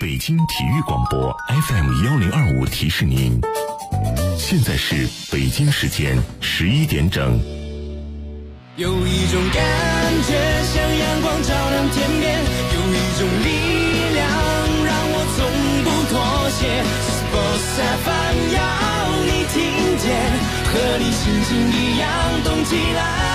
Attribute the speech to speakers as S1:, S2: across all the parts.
S1: 北京体育广播 FM1025提示您，现在是北京时间11点整。
S2: 有一种感觉像阳光照亮天边，有一种力量让我从不妥协。Sports FM 要你听见，和你心情一样动起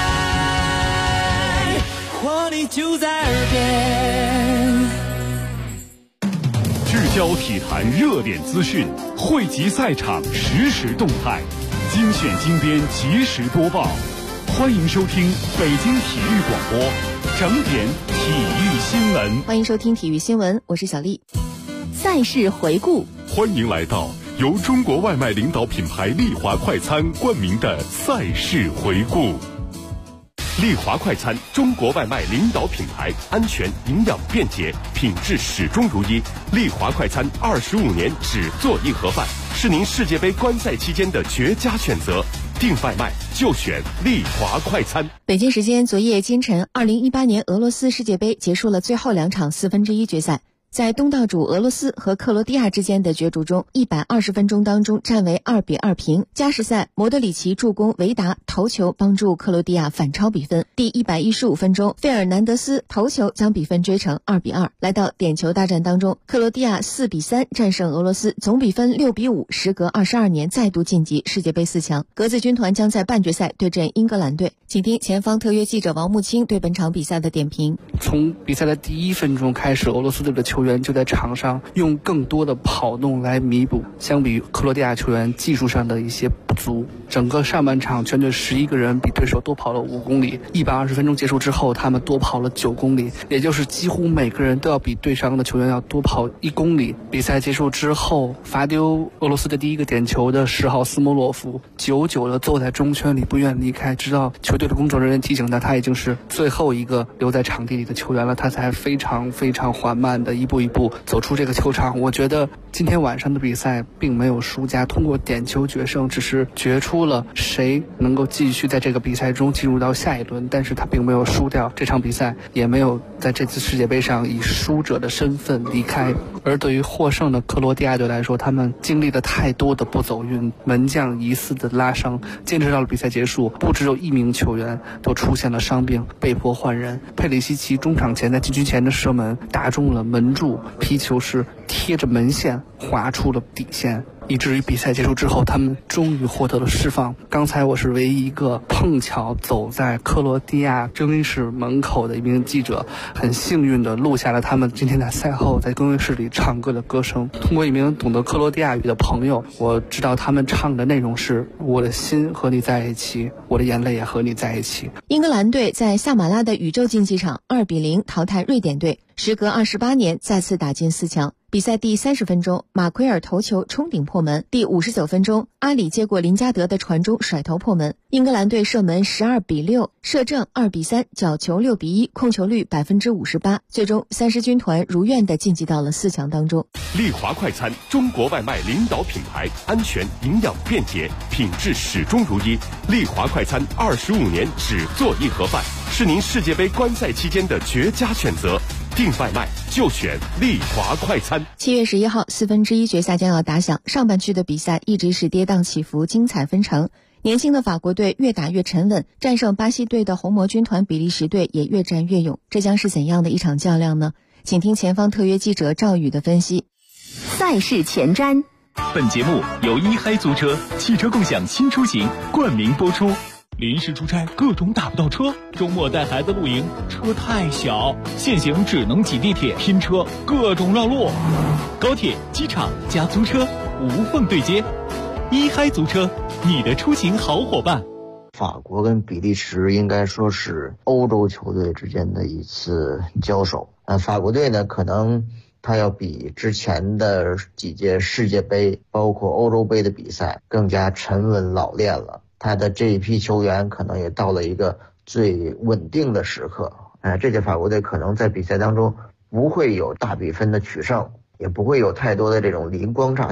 S2: 来，活力就在耳边。
S3: 聚焦体坛热点资讯，汇集赛场实时动态，精选精编及时播报。欢迎收听北京体育广播整点体育新闻。
S4: 欢迎收听体育新闻，我是小丽。赛事回顾，
S3: 欢迎来到由中国外卖领导品牌丽华快餐冠名的赛事回顾。丽华快餐，中国外卖领导品牌，安全、营养、便捷，品质始终如一。丽华快餐25年只做一盒饭，是您世界杯观赛期间的绝佳选择。订外卖就选丽华快餐。
S4: 北京时间昨夜今晨，2018年俄罗斯世界杯结束了最后2场1/4决赛。在东道主俄罗斯和克罗地亚之间的角逐中，120分钟当中战为2-2平。加时赛，莫德里奇助攻维达头球帮助克罗地亚反超比分。第115分钟，费尔南德斯头球将比分追成2-2。来到点球大战当中，克罗地亚4-3战胜俄罗斯，总比分6-5，时隔22年再度晋级世界杯4强。格子军团将在半决赛对阵英格兰队。请听前方特约记者王木青对本场比赛的点评。
S5: 从比赛的第1分钟开始，俄罗斯队的球员就在场上用更多的跑动来弥补相比于克罗地亚球员技术上的一些不足。整个上半场全队11个人比对手多跑了5公里，120分钟结束之后他们多跑了9公里，也就是几乎每个人都要比对上的球员要多跑1公里。比赛结束之后，罚丢俄罗斯的第1个点球的10号斯摩洛夫久久地坐在中圈里不愿离开，直到球队的工作人员提醒他已经是最后一个留在场地里的球员了，他才非常缓慢的一步一步走出这个球场。我觉得今天晚上的比赛并没有输家，通过点球决胜只是决出了谁能够继续在这个比赛中进入到下一轮，但是他并没有输掉这场比赛，也没有在这次世界杯上以输者的身份离开。而对于获胜的克罗地亚队来说，他们经历了太多的不走运，门将疑似的拉伤，坚持到了比赛结束，不只有1名球员都出现了伤病，被迫换人。佩里西奇中场前在禁区前的射门打中了门柱，皮球是贴着门线划出了底线，以至于比赛结束之后他们终于获得了释放。刚才我是唯一一个碰巧走在克罗地亚更衣室门口的一名记者，很幸运地录下了他们今天在赛后在更衣室里唱歌的歌声。通过一名懂得克罗地亚语的朋友，我知道他们唱的内容是我的心和你在一起，我的眼泪也和你在一起。
S4: 英格兰队在萨马拉的宇宙竞技场2-0淘汰瑞典队，时隔28年再次打进4强。比赛第30分钟，马奎尔头球冲顶破门。第59分钟，阿里接过林加德的传中甩头破门。英格兰队射门12-6，射正2-3，角球6-1，控球率58%。最终三狮军团如愿地晋级到了4强当中。
S3: 丽华快餐，中国外卖领导品牌，安全、营养、便捷，品质始终如一。丽华快餐25年只做一盒饭，是您世界杯观赛期间的绝佳选择。订外卖就选丽华快餐。
S4: 7月11号1/4决赛将要打响，上半区的比赛一直是跌宕起伏，精彩纷呈。年轻的法国队越打越沉稳，战胜巴西队的红魔军团比利时队也越战越勇。这将是怎样的一场较量呢？请听前方特约记者赵宇的分析。
S6: 赛事前瞻，
S7: 本节目由一嗨租车汽车共享新出行冠名播出。临时出差各种打不到车，周末带孩子露营车太小，现行只能挤地铁拼车，各种绕路。高铁、机场加租车无缝对接，一嗨租车，你的出行好伙伴。
S8: 法国跟比利时应该说是欧洲球队之间的一次交手。法国队呢，可能他要比之前的几届世界杯包括欧洲杯的比赛更加沉稳老练了，他的这一批球员可能也到了一个最稳定的时刻。这届法国队可能在比赛当中不会有大比分的取胜，也不会有太多的这种灵光乍现，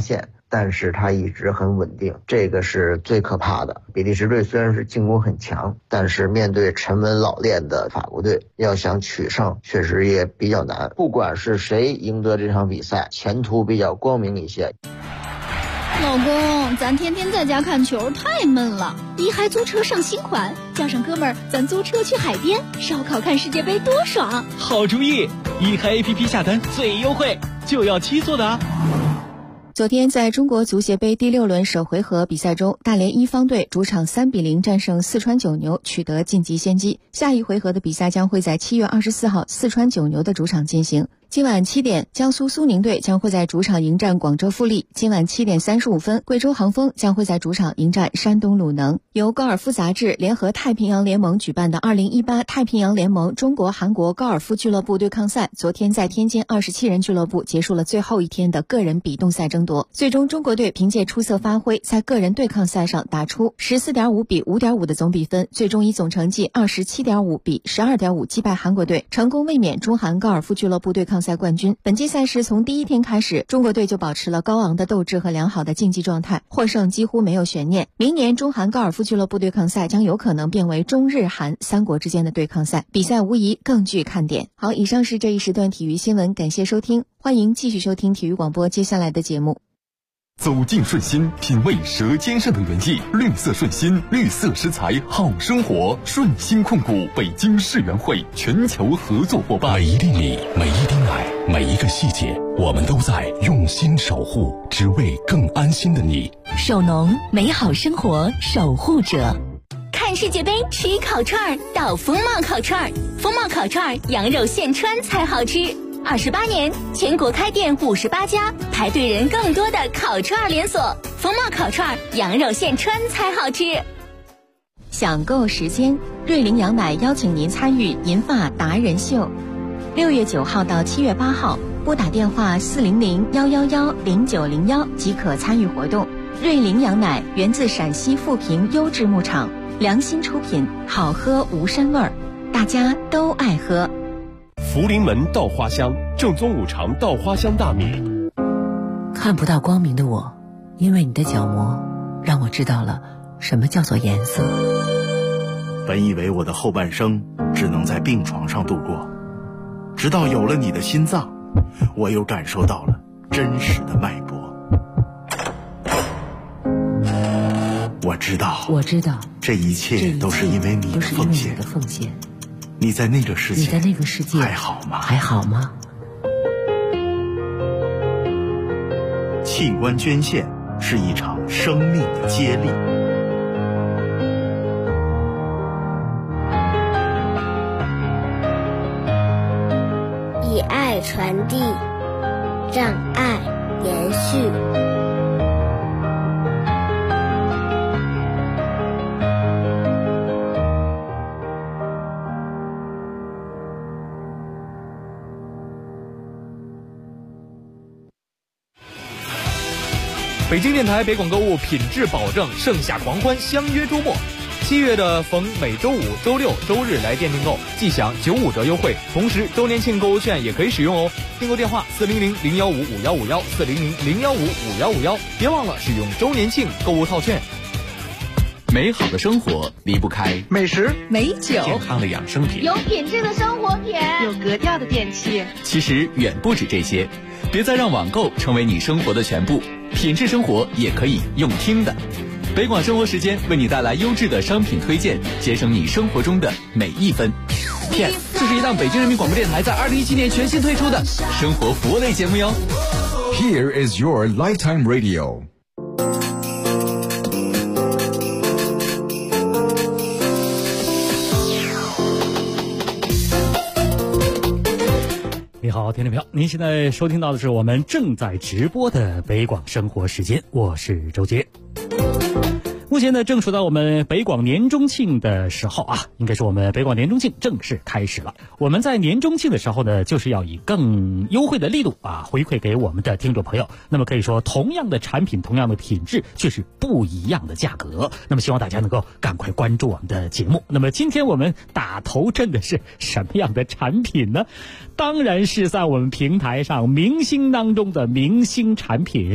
S8: 但是它一直很稳定，这个是最可怕的。比利时队虽然是进攻很强，但是面对沉稳老练的法国队，要想取胜确实也比较难。不管是谁赢得这场比赛，前途比较光明一些。
S9: 老公，咱天天在家看球太闷了，一嗨租车上新款，叫上哥们儿，咱租车去海边烧烤看世界杯多爽！
S7: 好主意，一嗨 APP 下单最优惠，就要7座的啊！
S4: 昨天在中国足协杯第6轮首回合比赛中，大连一方队主场3-0战胜四川九牛，取得晋级先机。下一回合的比赛将会在7月24号四川九牛的主场进行。今晚7点，江苏苏宁队将会在主场迎战广州富力。今晚7点35分，贵州航锋将会在主场迎战山东鲁能。由高尔夫杂志联合太平洋联盟举办的2018太平洋联盟中国韩国高尔夫俱乐部对抗赛，昨天在天津27人俱乐部结束了最后一天的个人比动赛争夺。最终中国队凭借出色发挥，在个人对抗赛上打出 14.5 比 5.5 的总比分，最终以总成绩 27.5 比 12.5 击败韩国队，成功卫冕中韩高尔夫俱乐部对抗赛冠军。本届赛事从第一天开始，中国队就保持了高昂的斗志和良好的竞技状态，获胜几乎没有悬念。明年中韩高尔夫俱乐部对抗赛将有可能变为中日韩三国之间的对抗赛，比赛无疑更具看点。好，以上是这一时段体育新闻，感谢收听，欢迎继续收听体育广播接下来的节目。
S1: 走进顺心，品味舌尖上的原意，绿色顺心，绿色食材好生活。顺心控股北京世园会全球合作伙伴。每一粒米，每一滴奶，每一个细节，我们都在用心守护，只为更安心的你。
S6: 首农，美好生活守护者。看世界杯吃烤串到风貌烤串，风貌烤串羊肉现穿才好吃。28年，全国开店58家，排队人更多的烤串连锁。风貌烤串，羊肉现穿才好吃。
S4: 享购时间，瑞麟羊奶邀请您参与银发达人秀，6月9号到7月8号，拨打电话400-111-0901即可参与活动。瑞麟羊奶源自陕西富平优质牧场，良心出品，好喝无膻味儿，大家都爱喝。
S3: 福临门稻花香，正宗五常稻花香大米。
S10: 看不到光明的我，因为你的角膜让我知道了什么叫做颜色。
S11: 本以为我的后半生只能在病床上度过，直到有了你的心脏，我又感受到了真实的脉搏。我知道，这一切都是因为你的奉献。你在那个世界还好吗？器官捐献是一场生命的接力。
S12: 以爱传递，让爱延续。
S13: 北京电台北广购物品质保证，盛夏狂欢，相约周末。7月的逢每周五、周六、周日来店订购，即享95折优惠，同时周年庆购物券也可以使用哦。订购电话400-015-5151，400-015-5151，别忘了使用周年庆购物套券。
S7: 美好的生活离不开
S14: 美食、
S6: 美酒、
S3: 健康的养生品，
S15: 有品质的生活品，
S16: 有格调的电器。
S7: 其实远不止这些，别再让网购成为你生活的全部，品质生活也可以用听的。北广生活时间为你带来优质的商品推荐，节省你生活中的每一分。
S13: 这是一档北京人民广播电台在2017年全新推出的生活服务类节目哟。
S1: Here is your lifetime radio。
S17: 你好，听众朋友，您现在收听到的是我们正在直播的北广生活时间，我是周杰。目前呢，正处到我们北广年中庆的时候啊，应该说我们北广年中庆正式开始了。我们在年中庆的时候呢，就是要以更优惠的力度啊，回馈给我们的听众朋友。那么可以说，同样的产品，同样的品质，却是不一样的价格。那么希望大家能够赶快关注我们的节目。那么今天我们打头阵的是什么样的产品呢？当然是在我们平台上明星当中的明星产品。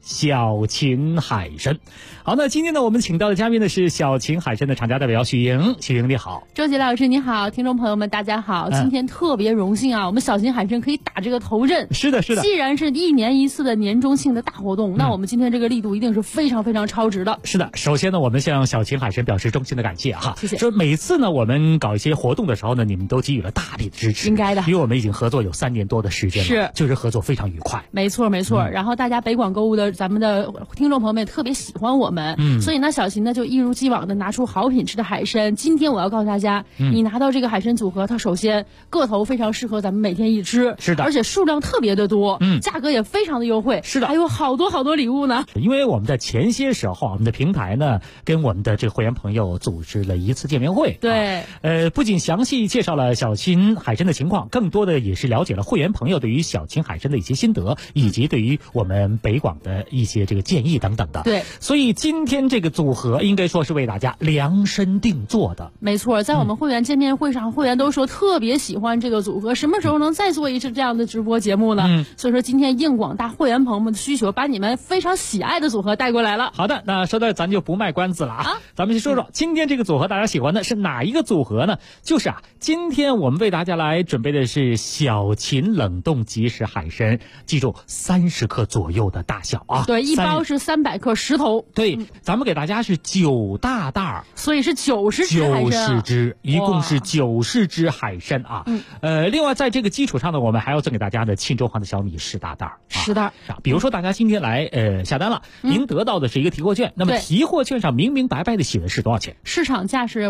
S17: 小秦海参。好，那今天呢，我们请到的嘉宾呢是小秦海参的厂家代表许莹。许莹你好。
S14: 周杰老师你好，听众朋友们大家好。今天特别荣幸啊，我们小秦海参可以打这个头阵。
S17: 是的，是的。
S14: 既然是1年1次的年终庆的大活动，那我们今天这个力度一定是非常非常超值的。
S17: 是的，首先呢，我们向小秦海参表示衷心的感谢哈。
S14: 谢谢。
S17: 说每次呢，我们搞一些活动的时候呢，你们都给予了大力的支持。
S14: 应该的。
S17: 因为我们已经合作有3年多的时间了，
S14: 是，
S17: 就是合作非常愉快。
S14: 没错没错。然后大家北广购物的咱们的听众朋友们也特别喜欢我们，所以呢，小秦呢就一如既往的拿出好品质的海参。今天我要告诉大家，你拿到这个海参组合，它首先个头非常适合咱们每天一吃，
S17: 是的，
S14: 而且数量特别的多，价格也非常的优惠，
S17: 是的，
S14: 还有好多礼物呢。
S17: 因为我们在前些时候，我们的平台呢跟我们的这个会员朋友组织了一次见面会，
S14: 对，
S17: 不仅详细介绍了小秦海参的情况，更多的也是了解了会员朋友对于小秦海参的一些心得，以及对于我们北广的一些这个建议等等的。
S14: 对，
S17: 所以今天这个组合应该说是为大家量身定做的。
S14: 没错，在我们会员见面会上，会员都说特别喜欢这个组合，什么时候能再做一次这样的直播节目呢？所以说今天应广大会员朋友们的需求，把你们非常喜爱的组合带过来了。
S17: 好的，那说到咱就不卖关子了啊，咱们先说说今天这个组合大家喜欢的是哪一个组合呢？就是今天我们为大家来准备的是小秦冷冻即食海参，记住30克左右的大小啊。
S14: 对，一包是300克10头。
S17: 对，咱们给大家是9大袋，
S14: 所以是90只海参。
S17: 90只，一共是90只海参啊。另外在这个基础上呢，我们还要赠给大家的庆州黄的小米10大袋。
S14: 10袋。
S17: 比如说大家今天来下单了，您得到的是一个提货券，那么提货券上明明白白的写的是多少钱？
S14: 市场价是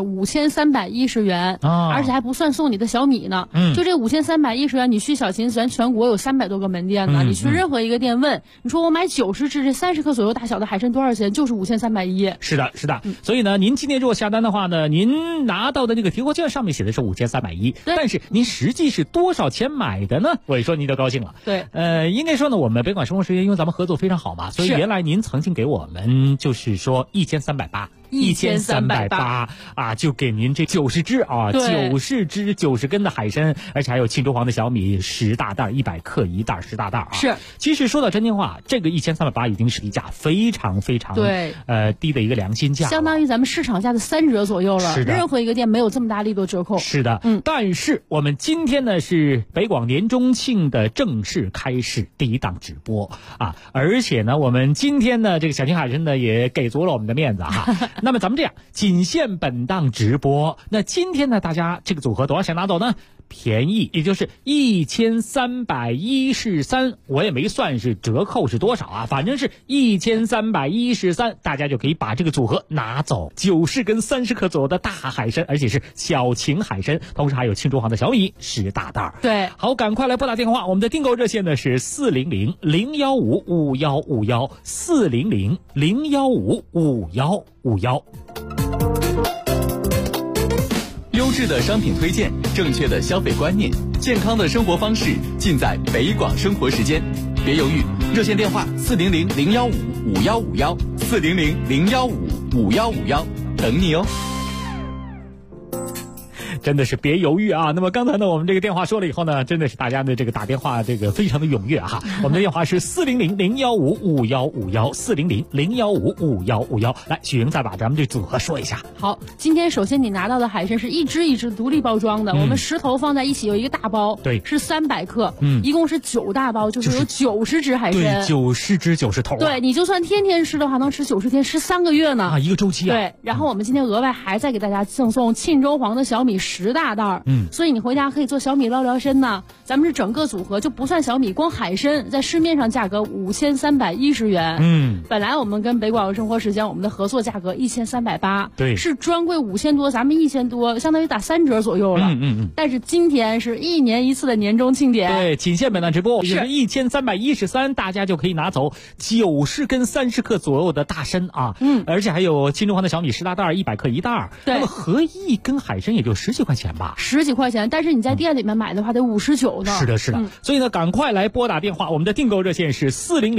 S14: 5310元，而且还不算送你的小米呢。就这5310元，你去小秦咱全国有300多个门店呢，你去任何一个店问，你说我买90只这30克左右大小的海参多少钱？就是5310。
S17: 是的，是的。所以呢，您今天如果下单的话呢，您拿到的那个提货券上面写的是5310，但是您实际是多少钱买的呢？我一说您就高兴了。
S14: 对，
S17: 应该说呢，我们北广生活时间因为咱们合作非常好嘛，所以原来您曾经给我们就是说1380啊，就给您这90只啊，90只90根的海参，而且还有庆州黄的小米10大袋，100克1袋10大袋啊。
S14: 是，
S17: 其实说到真心话，这个1380已经是低价，非常非常低的一个良心价，
S14: 相当于咱们市场价的3折左右了。
S17: 是的，
S14: 任何一个店没有这么大力度折扣。
S17: 是的，但是我们今天呢是北广年中庆的正式开始第一档直播啊，而且呢我们今天呢这个小秦海参呢也给足了我们的面子哈。那么咱们这样，仅限本档直播。那今天呢，大家这个组合多少钱拿走呢？便宜，也就是1313，我也没算是折扣是多少啊，反正是1313，大家就可以把这个组合拿走。90根30克左右的大海参，而且是小秦海参，同时还有庆州黄的小米10大袋。
S14: 对，
S17: 好，赶快来拨打电话，我们的订购热线呢是400-015-5151，400-015-5151。
S1: 优质的商品推荐，正确的消费观念，健康的生活方式，尽在北广生活时间。别犹豫，热线电话400-015-5151，400-015-5151，等你哦。
S17: 真的是别犹豫啊！那么刚才呢，我们这个电话说了以后呢，真的是大家的这个打电话这个非常的踊跃哈。我们的电话是400-015-5151，400-015-5151。来，许莹再把咱们这组合说一下。
S14: 好，今天首先你拿到的海参是一只一只独立包装的，我们10头放在一起有一个大包，
S17: 对，
S14: 是300克，一共是9大包，就是有90只海参，
S17: 对，90只90头。
S14: 对，你就算天天吃的话，能吃90天，吃3个月呢
S17: 啊，一个周期啊。
S14: 对，然后我们今天额外还再给大家赠送庆州黄的小米10大袋，所以你回家可以做小米捞聊参呢。咱们是整个组合就不算小米，光海参在市面上价格5310元，本来我们跟北广生活时间我们的合作价格1380，
S17: 对，
S14: 是专柜5000多，咱们1000多，相当于打3折左右了。但是今天是1年1次的年终庆典，
S17: 对，仅限本档直播，就是1313，大家就可以拿走90根30克左右的大参啊，而且还有庆州黄的小米10大袋，100克1袋，那么合一根海参也就10几块钱吧
S14: ，10几块钱，但是你在店里面买的话得59呢。
S17: 是的，是的。所以呢，赶快来拨打电话，我们的订购热线是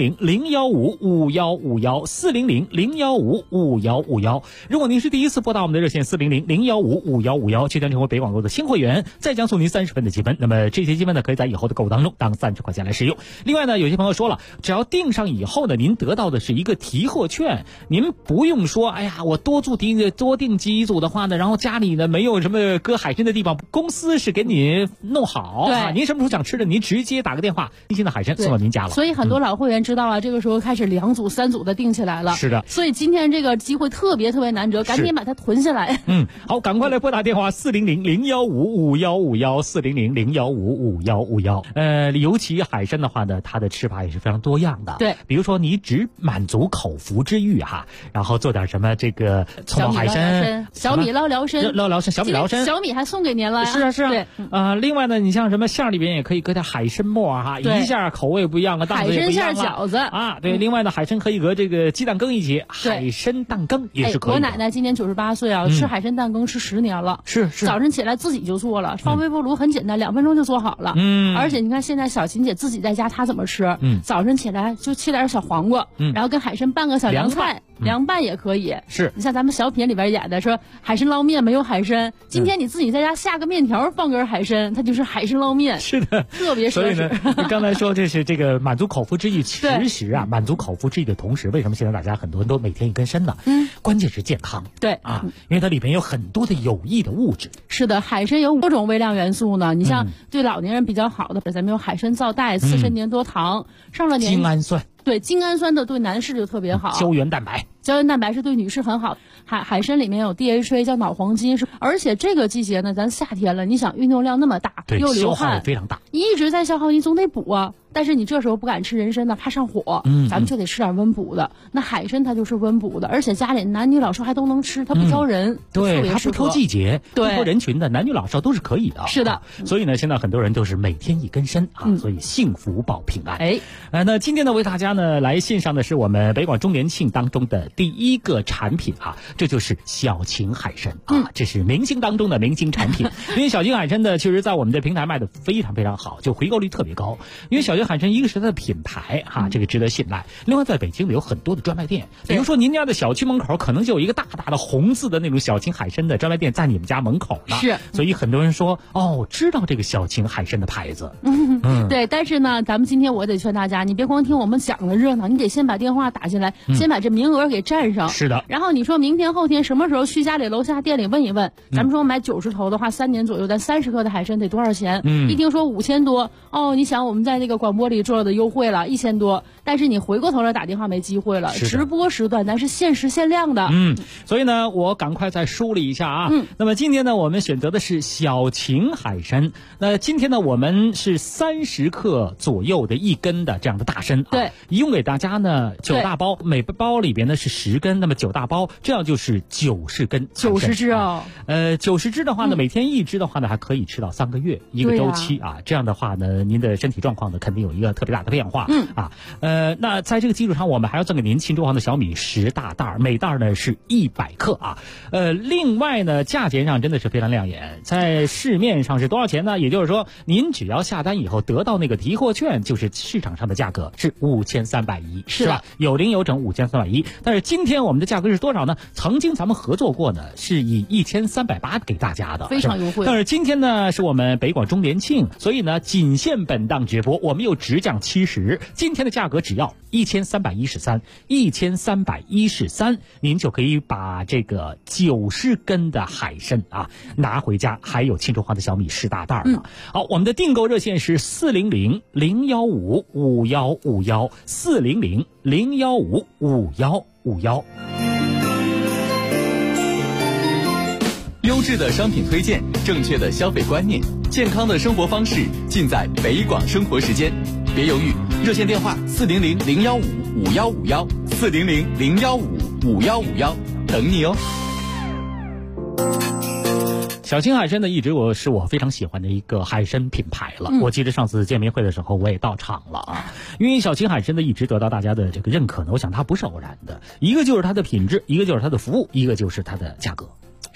S17: 400-015-5151，400-015-5151。如果您是第一次拨打我们的热线400-015-5151，即将成为北广购的新会员，再将送您30分的积分。那么这些积分呢，可以在以后的购物当中当30块钱来使用。另外呢，有些朋友说了，只要订上以后呢，您得到的是一个提货券，您不用说，哎呀，我多订几组的话呢，然后家里呢没有什么搁海参的地方，公司是给你弄好啊。您什么时候想吃的，您直接打个电话，新鲜的海参送到您家了。
S14: 所以很多老会员知道啊，这个时候开始2组、3组的订起来了。
S17: 是的。
S14: 所以今天这个机会特别难得，赶紧把它囤下来。
S17: 好，赶快来拨打电话400-015-5151，400-015-5151。尤其海参的话呢，它的吃法也是非常多样的。
S14: 对，
S17: 比如说你只满足口腹之欲哈，然后做点什么这个葱爆海参、
S14: 小米捞辽参、
S17: 小米捞参，
S14: 小米还送给您了。
S17: 是啊。
S14: 对，
S17: 另外呢，你像什么馅里边也可以搁点海参末哈，一下口味不一样啊，档次也不一样
S14: 海参馅饺子
S17: 啊。对，另外呢，海参可以搁这个鸡蛋羹一起，海参蛋羹也是可以的。
S14: 我奶奶今年98岁啊，吃海参蛋羹吃10年了。
S17: 是。
S14: 早晨起来自己就做了，放微波炉很简单，2分钟就做好了。而且你看现在小琴姐自己在家，她怎么吃？早晨起来就切点小黄瓜，然后跟海参拌个小凉菜，凉拌也可以。
S17: 是。
S14: 你像咱们小品里边演的说海参捞面没有海参，今天你自己在家下个面条放根海参，它就是海参捞面。
S17: 是的，
S14: 特别奢侈。
S17: 所以呢，你刚才说这是这个满足口腹之欲，其实啊，满足口腹之欲的同时，为什么现在大家很多人都每天一根参呢？关键是健康。
S14: 对
S17: 啊，因为它里边有很多的有益的物质。
S14: 是的，海参有5种微量元素呢。你像对老年人比较好的，咱们有海参皂苷、刺参粘多糖，上了年
S17: 精氨酸。
S14: 对，精氨酸的对男士就特别好。
S17: 胶原蛋白
S14: 是对女士很好。海参里面有 DHA 叫脑黄金，而且这个季节呢，咱夏天了，你想运动量那么大，又流汗，
S17: 消耗也非常大，
S14: 一直在消耗，你总得补啊。但是你这时候不敢吃人参呢，怕上火，咱们就得吃点温补的。那海参它就是温补的，而且家里男女老少还都能吃，它不挑人，
S17: 对，它不挑季节，不挑人群的，男女老少都是可以的。
S14: 是的，
S17: 所以呢，现在很多人都是每天一根参啊，所以幸福保平安。那今天呢，为大家呢来献上的是我们北广周年庆当中的第一个产品啊，这就是小秦海参啊，这是明星当中的明星产品。因为小秦海参呢，确实在我们的平台卖的非常非常好，就回购率特别高。因为小秦海参一个是它的品牌哈，这个值得信赖。另外，在北京有很多的专卖店，比如说您家的小区门口可能就有一个大大的红字的那种小秦海参的专卖店在你们家门口呢。
S14: 是，
S17: 所以很多人说知道这个小秦海参的牌子。
S14: 对，但是呢，咱们今天我得劝大家，你别光听我们讲的热闹，你得先把电话打进来，先把这名额给占上。
S17: 是的。
S14: 然后你说明天后天什么时候去家里楼下店里问一问，咱们说买90头的话，3年左右咱30克的海参得多少钱？一听说5000多，你想我们在那个广播里做的优惠了1000多，但是你回过头来打电话没机会了。直播时段咱是限时限量的。
S17: 所以呢，我赶快再梳理一下啊。那么今天呢，我们选择的是小秦海参。那今天呢，我们是30克左右的一根的这样的大参。
S14: 对，
S17: 一共给大家呢9大包，每包里边呢是10根，那么9大包，这样就是90根
S14: ，90只哦。
S17: 90只的话呢，每天1只的话呢，还可以吃到3个月一个周期啊。这样的话呢，您的身体状况呢肯定有一个特别大的变化。那在这个基础上，我们还要赠给您庆州黄的小米10大袋，每袋呢是100克啊。另外呢，价钱上真的是非常亮眼，在市面上是多少钱呢？也就是说，您只要下单以后得到那个提货券，就是市场上的价格是5310，是吧？有零有整5310。但是今天我们的价格是多少呢？曾经咱们合作过呢，是以1380给大家的，
S14: 非常优惠。
S17: 但是今天呢，是我们北广周年庆，所以呢，仅限本档直播，我们又直降70，今天的价格只要1313，您就可以把这个90根的海参啊拿回家，还有庆州黄的小米10大袋呢。好，我们的订购热线是400-015-5151，400-015-5151。
S1: 优质的商品推荐，正确的消费观念，健康的生活方式，尽在北广生活时间。别犹豫，热线电话400-015-5151，400-015-5151，等你哦。
S17: 小秦海参呢，一直是我非常喜欢的一个海参品牌了。我记得上次见面会的时候，我也到场了啊。因为小秦海参呢，一直得到大家的这个认可呢，我想它不是偶然的。一个就是它的品质，一个就是它的服务，一个就是它的价格。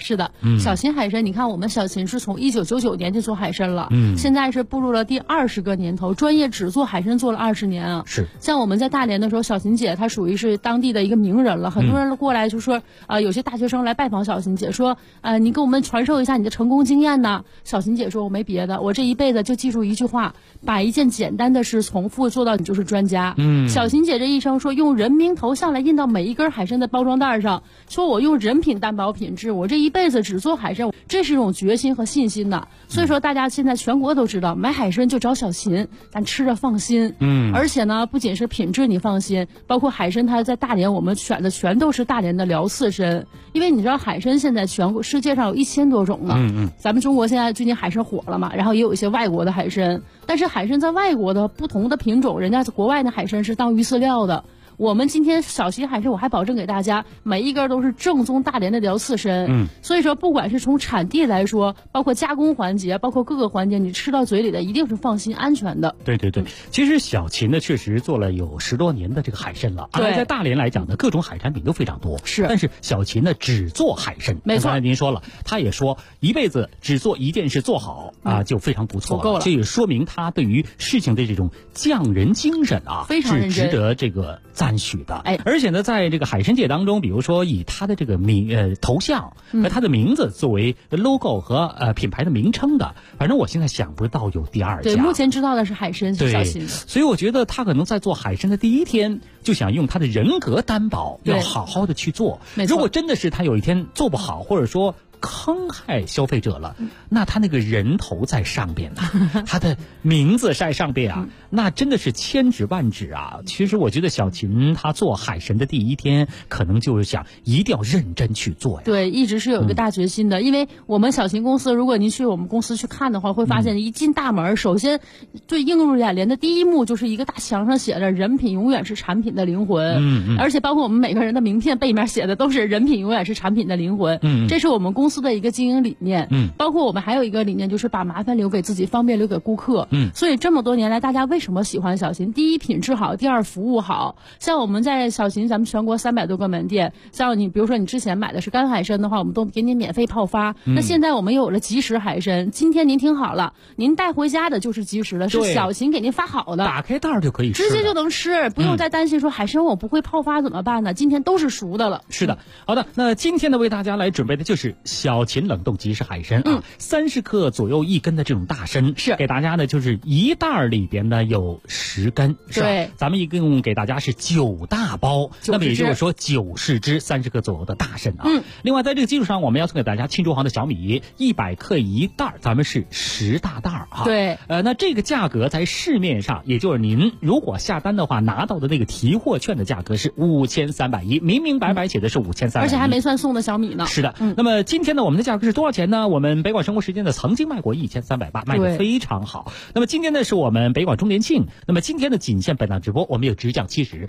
S14: 是的，小秦海参，你看我们小秦是从1999年就做海参了，现在是步入了第20个年头，专业只做海参做了20年啊。
S17: 是，
S14: 像我们在大连的时候，小秦姐她属于是当地的一个名人了，很多人过来就说，有些大学生来拜访小秦姐，说，你给我们传授一下你的成功经验呢。小秦姐说，我没别的，我这一辈子就记住一句话，把一件简单的事重复做到你就是专家。小秦姐这一生说，用人名头像来印到每一根海参的包装袋上，说我用人品担保品质，我这一辈子只做海参，这是一种决心和信心的。所以说大家现在全国都知道，买海参就找小秦，咱吃着放心。而且呢，不仅是品质你放心，包括海参它在大连我们选的全都是大连的辽刺参，因为你知道海参现在全国世界上有1000多种了。咱们中国现在最近海参火了嘛，然后也有一些外国的海参，但是海参在外国的不同的品种，人家国外的海参是当鱼饲料的。我们今天小秦海参，我还保证给大家每一根都是正宗大连的辽刺参。所以说不管是从产地来说，包括加工环节，包括各个环节，你吃到嘴里的一定是放心安全的。
S17: 对，其实小秦呢确实做了有10多年的这个海参了，而在大连来讲呢，各种海产品都非常多。是，但是小秦呢只做海参。没错，刚才您说了，他也说一辈子只做一件事做好就非常不错了。够了，这也说明他对于事情的这种匠人精神非常认真，是值得这个赞许的。而且呢，在这个海参界当中，比如说以他的这个头像和他的名字作为 logo 和品牌的名称的，反正我现在想不到有第2家。
S14: 对，目前知道的是海参是小秦的。
S17: 所以我觉得他可能在做海参的第一天就想用他的人格担保，要好好的去做。如果真的是他有一天做不好，或者说坑害消费者了，那他那个人头在上边啊，他的名字在上边啊，那真的是千指万指啊。其实我觉得小秦他做海参的第一天，可能就是想一定要认真去做呀。
S14: 对，一直是有一个大决心的。因为我们小秦公司，如果您去我们公司去看的话，会发现一进大门，首先最映入眼帘的第一幕就是一个大墙上写着"人品永远是产品的灵魂"。而且包括我们每个人的名片背面写的都是"人品永远是产品的灵魂"。这是我们公司的一个经营理念。包括我们还有一个理念，就是把麻烦留给自己，方便留给顾客。所以这么多年来，大家为什么喜欢小秦？第一，品质好；第二，服务好。像我们在小秦，咱们全国300多个门店，像你比如说你之前买的是干海参的话，我们都给你免费泡发。那现在我们有了即食海参，今天您听好了，您带回家的就是即食的，是小秦给您发好的，
S17: 打开袋就可以吃，
S14: 直接就能吃，不用再担心说海参我不会泡发怎么办呢？今天都是熟的了。
S17: 是的，好的，那今天呢为大家来准备的就是小秦冷冻即食海参30克左右1根的这种大参，是给大家呢就是一袋里边呢有10根，是吧？对，咱们一共给大家是9大包，那么也就是说90只30克左右的大参啊。另外在这个基础上，我们要送给大家庆州行的小米100克1袋，咱们是10大袋啊。对，那这个价格在市面上，也就是您如果下单的话拿到的那个提货券的价格是5310，明明白白写的是5310，
S14: 而且还没算送的小米呢。
S17: 是的，那么今天呢我们的价格是多少钱呢？我们北广生活时间呢曾经卖过1380，卖得非常好。那么今天呢是我们北广周年庆，那么今天的仅限本档直播，我们有直降70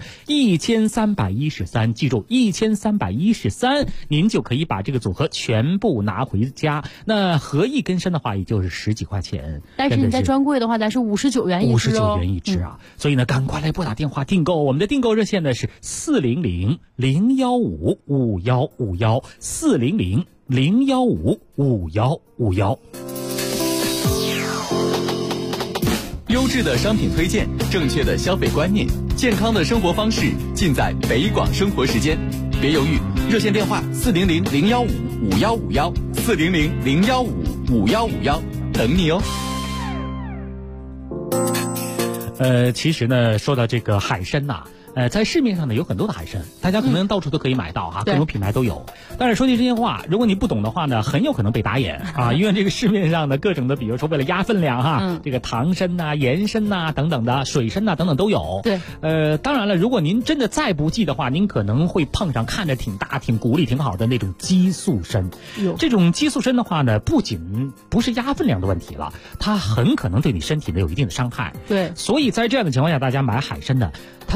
S17: 1313，记住1313，您就可以把这个组合全部拿回家。那合1根参的话，也就是10几块钱。
S14: 但是你在专柜的话，咱是59元一只
S17: 59元一只啊。所以呢，赶快来拨打电话订购，我们的订购热线呢是400-015-5151，400-015-5151。
S1: 优质的商品推荐，正确的消费观念，健康的生活方式，尽在北广生活时间。别犹豫，热线电话400-015-5151，400-015-5151，等你哦。
S17: 其实呢，说到这个海参呐，在市面上呢有很多的海参，大家可能到处都可以买到哈，各种品牌都有。但是说句真心话，如果你不懂的话呢，很有可能被打眼啊，因为这个市面上的各种的，比如说为了压分量哈，这个糖参呐、盐参呐等等的，水参呐等等都有。对，当然了，如果您真的再不济的话，您可能会碰上看着挺大、挺骨力挺好的那种激素参。这种激素参的话呢，不仅不是压分量的问题了，它很可能对你身体呢有一定的伤害。对，所以在这样的情况下，大家买海参呢，它的取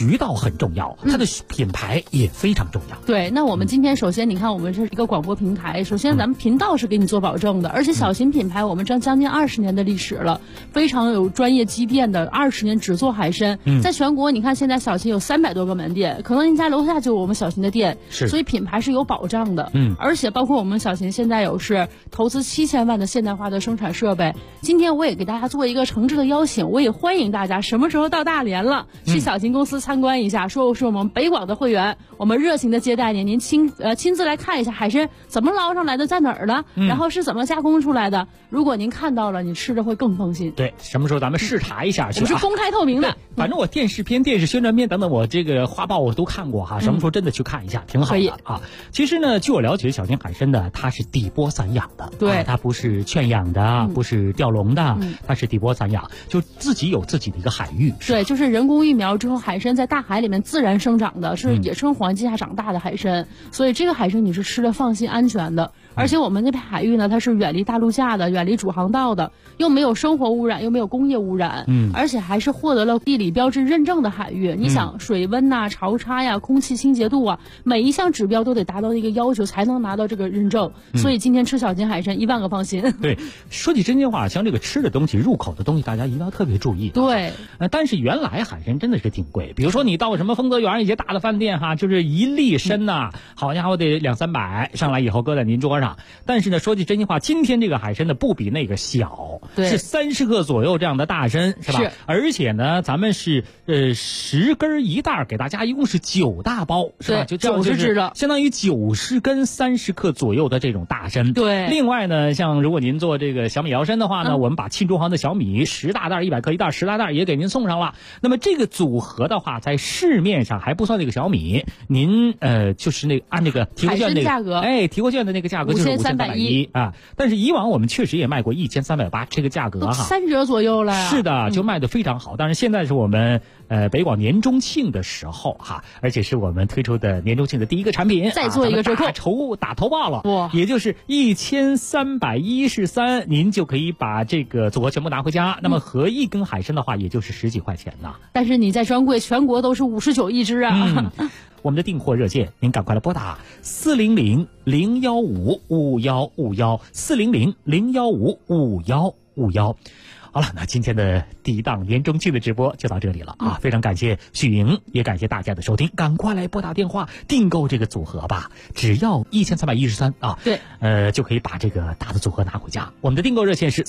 S17: 渠道很重要，它的品牌也非常重要。
S14: 对，那我们今天首先你看，我们是一个广播平台，首先咱们频道是给你做保证的，而且小型品牌我们将近20年的历史了，非常有专业积淀的，20年只做海参，在全国你看现在小型有300多个门店，可能您家楼下就有我们小型的店，所以品牌是有保障的。而且包括我们小型现在有是投资7000万的现代化的生产设备。今天我也给大家做一个诚挚的邀请，我也欢迎大家什么时候到大连了，去小型公司参观一下，说是我们北广的会员，我们热情的接待您，您亲自来看一下海参怎么捞上来的，在哪儿了，然后是怎么加工出来的。如果您看到了，你吃着会更放心。
S17: 对，什么时候咱们视察一下去？
S14: 我们是公开透明的。
S17: 反正我电视片、电视宣传片等等，我这个花报我都看过哈。什么时候真的去看一下，挺好的啊。其实呢，据我了解，小型海参呢，它是底波散养的，
S14: 对，
S17: 它不是圈养的，不是钓笼的，它是底波散养，就自己有自己的一个海域。
S14: 对，就是人工育苗之后，海参在大海里面自然生长的，是野生环境下长大的海参，所以这个海参你是吃的放心、安全的。而且我们那片海域呢，它是远离大陆架的，远离主航道的，又没有生活污染，又没有工业污染，而且还是获得了地理标志认证的海域。你想水温呐、潮差呀、空气清洁度啊，每一项指标都得达到一个要求，才能拿到这个认证。所以今天吃小型海参1万个放心。
S17: 对，说起真心话，像这个吃的东西、入口的东西，大家一定要特别注意。
S14: 对，
S17: 但是原来海参真的是挺贵，比如说你到什么丰泽园一些大的饭店哈，就是1粒参呐，好家伙得200-300，上来以后搁在您桌上。但是呢，说句真心话，今天这个海参呢不比那个小，是30克左右这样的大参，是吧？而且呢，咱们是10根1袋，给大家一共是9大包，是吧？就
S14: 90只的，
S17: 相当于90根30克左右的这种大参。
S14: 对。
S17: 另外呢，像如果您做这个小米摇参的话呢，我们把沁中航的小米10大袋100克1袋10大袋也给您送上了。那么这个组合的话，在市面上还不算那个小米，您就是那个按那个提货券那个
S14: 价格，
S17: 提货券的那个价格就是5310啊。但是以往我们确实也卖过1380这个价格哈
S14: ，3折左右了呀。
S17: 是的，就卖得非常好。但是现在是我们北广年中庆的时候哈，而且是我们推出的年中庆的第一个产品，
S14: 再做一个折扣，
S17: 打头报了，也就是1313，您就可以把这个组合全部拿回家。那么合一根海参的话，也就是10几块钱呢。
S14: 但是你在专柜全国都是59一只啊。
S17: 我们的订货热线，您赶快来拨打400-015-5151，400-015-5151。好了，那今天的第一档年中庆的直播就到这里了啊！非常感谢许莹，也感谢大家的收听，赶快来拨打电话订购这个组合吧，只要1313啊！
S14: 对，
S17: 就可以把这个大的组合拿回家。我们的订购热线是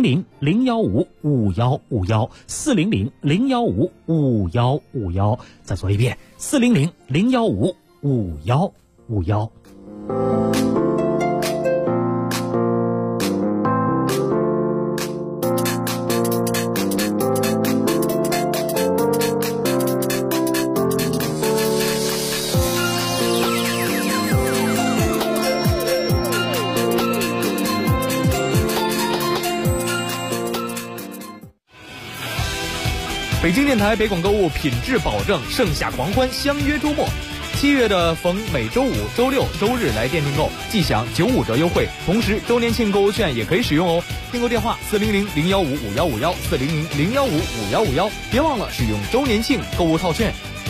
S17: 400-015-5151，400-015-5151。再说一遍，400-015-5151。
S13: 北京电台北广购物品质保证，盛夏狂欢，相约周末。7月的逢每周五、周六、周日来店订购，即享95折优惠，同时周年庆购物券也可以使用哦。订购电话400-015-5151，400-015-5151，别忘了使用周年庆购物套券。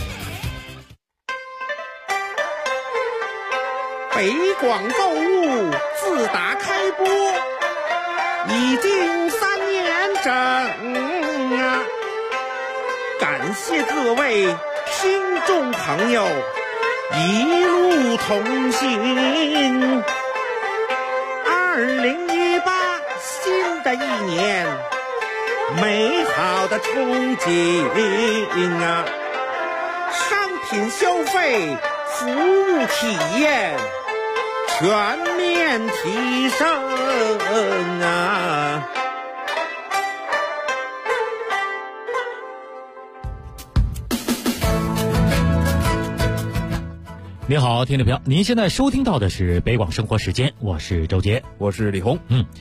S15: 北广购物自打开播已经3年整啊！感谢各位听众朋友一路同行。2018新的一年，美好的憧憬啊！商品消费、服务体验全面提升啊！
S17: 您好，听众朋友，您现在收听到的是北广生活时间，我是周杰，
S13: 我是李红。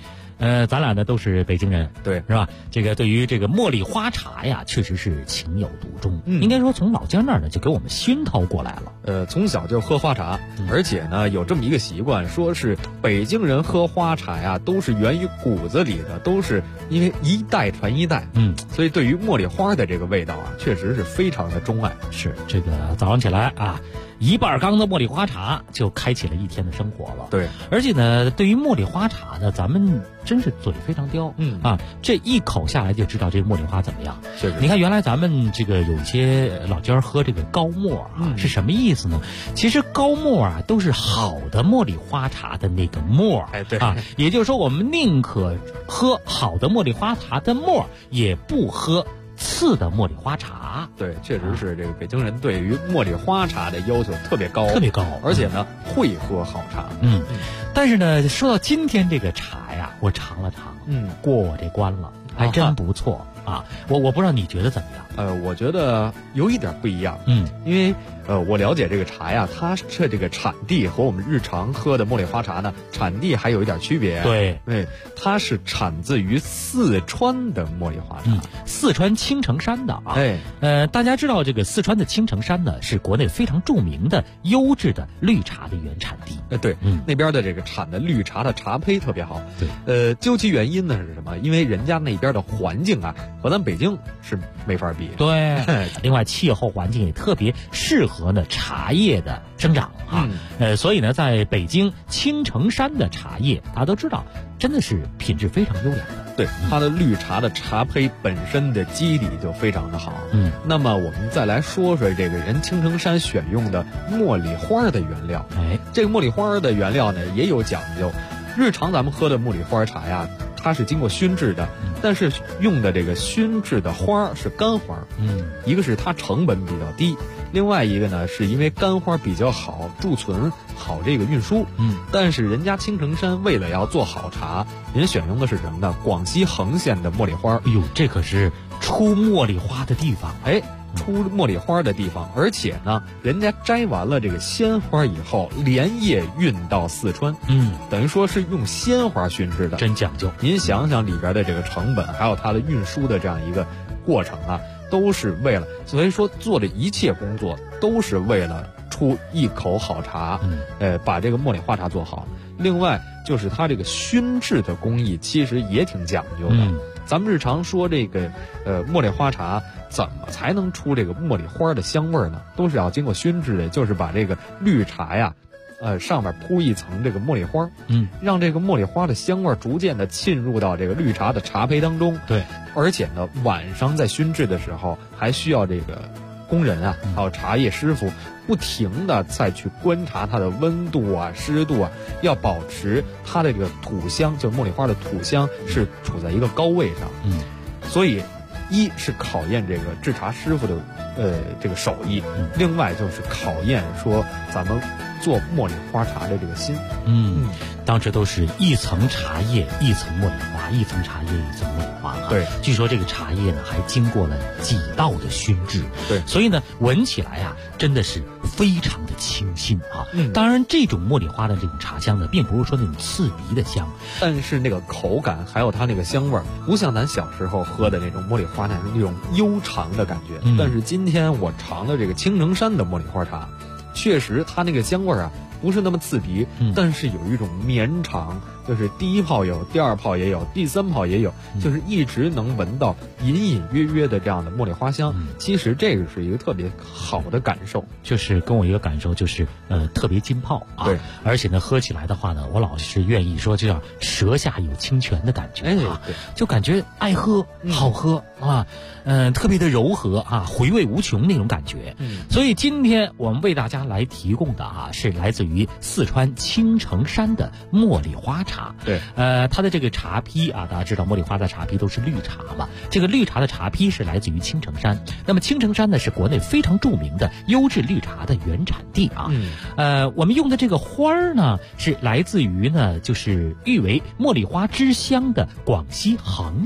S17: 咱俩呢都是北京人，
S13: 对，
S17: 是吧？这个对于这个茉莉花茶呀，确实是情有独钟。应该说从老家那儿呢就给我们熏陶过来了。
S13: 从小就喝花茶，而且呢有这么一个习惯，说是北京人喝花茶呀，都是源于骨子里的，都是因为一代传一代。所以对于茉莉花的这个味道啊，确实是非常的钟爱。
S17: 是这个早上起来啊，1半缸的茉莉花茶就开启了一天的生活了。
S13: 对，
S17: 而且呢，对于茉莉花茶呢，咱们真是嘴非常刁。这一口下来就知道这个茉莉花怎么样。你看，原来咱们这个有一些老家喝这个高沫啊，是什么意思呢？其实高沫啊都是好的茉莉花茶的那个沫。
S13: 对
S17: 也就是说，我们宁可喝好的茉莉花茶的沫，也不喝次的茉莉花茶。
S13: 对，确实是这个北京人对于茉莉花茶的要求特别高，而且呢会喝好茶。
S17: 但是呢，说到今天这个茶呀，我尝了尝，过我这关了，还真不错啊。我不知道你觉得怎么样？
S13: 我觉得有一点不一样。因为我了解这个茶呀，它这个产地和我们日常喝的茉莉花茶呢，产地还有一点区别。
S17: 对，
S13: 它是产自于四川的茉莉花茶，
S17: 四川青城山的啊。大家知道这个四川的青城山呢，是国内非常著名的优质的绿茶的原产地。
S13: 对，那边的这个产的绿茶的茶胚特别好。对，究其原因呢是什么？因为人家那边的环境啊，和咱北京是没法比。
S17: 对，另外气候环境也特别适合呢茶叶的生长啊。所以呢，在北京青城山的茶叶，大家都知道，真的是品质非常优良的。
S13: 对，它的绿茶的茶胚本身的基底就非常的好。那么我们再来说说这个人青城山选用的茉莉花的原料。这个茉莉花的原料呢也有讲究。日常咱们喝的茉莉花茶呀，它是经过熏制的，但是用的这个熏制的花是干花。一个是它成本比较低，另外一个呢是因为干花比较好贮存，好这个运输。但是人家青城山为了要做好茶，人选用的是什么呢？广西横县的茉莉花。
S17: 这可是出茉莉花的地方。
S13: 出茉莉花的地方，而且呢，人家摘完了这个鲜花以后，连夜运到四川。等于说是用鲜花熏制的，
S17: 真讲究。
S13: 您想想里边的这个成本，还有它的运输的这样一个过程啊，都是为了，所以说做的一切工作都是为了出一口好茶。把这个茉莉花茶做好。另外就是它这个熏制的工艺其实也挺讲究的。咱们日常说这个茉莉花茶怎么才能出这个茉莉花的香味呢？都是要经过熏制的，就是把这个绿茶呀，上面铺一层这个茉莉花，让这个茉莉花的香味逐渐的浸入到这个绿茶的茶胚当中。
S17: 对，
S13: 而且呢，晚上在熏制的时候还需要这个工人啊，还有茶叶师傅不停的再去观察它的温度啊、湿度啊，要保持它的这个土香，就是茉莉花的土香是处在一个高位上。所以一是考验这个制茶师傅的这个手艺，另外就是考验说咱们做茉莉花茶的这个心。
S17: 当时都是一层茶叶一层茉莉花，一层茶叶一层茉莉花。
S13: 对，
S17: 据说这个茶叶呢还经过了几道的熏制。
S13: 对，
S17: 所以呢闻起来啊真的是非常的清新啊。当然这种茉莉花的这种茶香呢，并不是说那种刺鼻的香，
S13: 但是那个口感还有它那个香味儿，不像咱小时候喝的那种茉莉花那种悠长的感觉。但是今天我尝的这个青城山的茉莉花茶，确实它那个香味儿啊不是那么刺鼻，但是有一种绵长，就是第一泡有，第二泡也有，第三泡也有，就是一直能闻到隐隐约约的这样的茉莉花香。其实这个是一个特别好的感受，
S17: 就是跟我一个感受就是特别浸泡啊。
S13: 对，
S17: 而且呢喝起来的话呢，我老是愿意说这样舌下有清泉的感觉啊，就感觉爱喝好喝啊，特别的柔和啊，回味无穷那种感觉。所以今天我们为大家来提供的啊，是来自于四川青城山的茉莉花茶。
S13: 对，
S17: 它的这个茶批啊，大家知道茉莉花的茶批都是绿茶嘛，这个绿茶的茶批是来自于青城山。那么青城山呢是国内非常著名的优质绿茶的原产地啊。我们用的这个花儿呢是来自于呢就是誉为茉莉花之乡的广西横县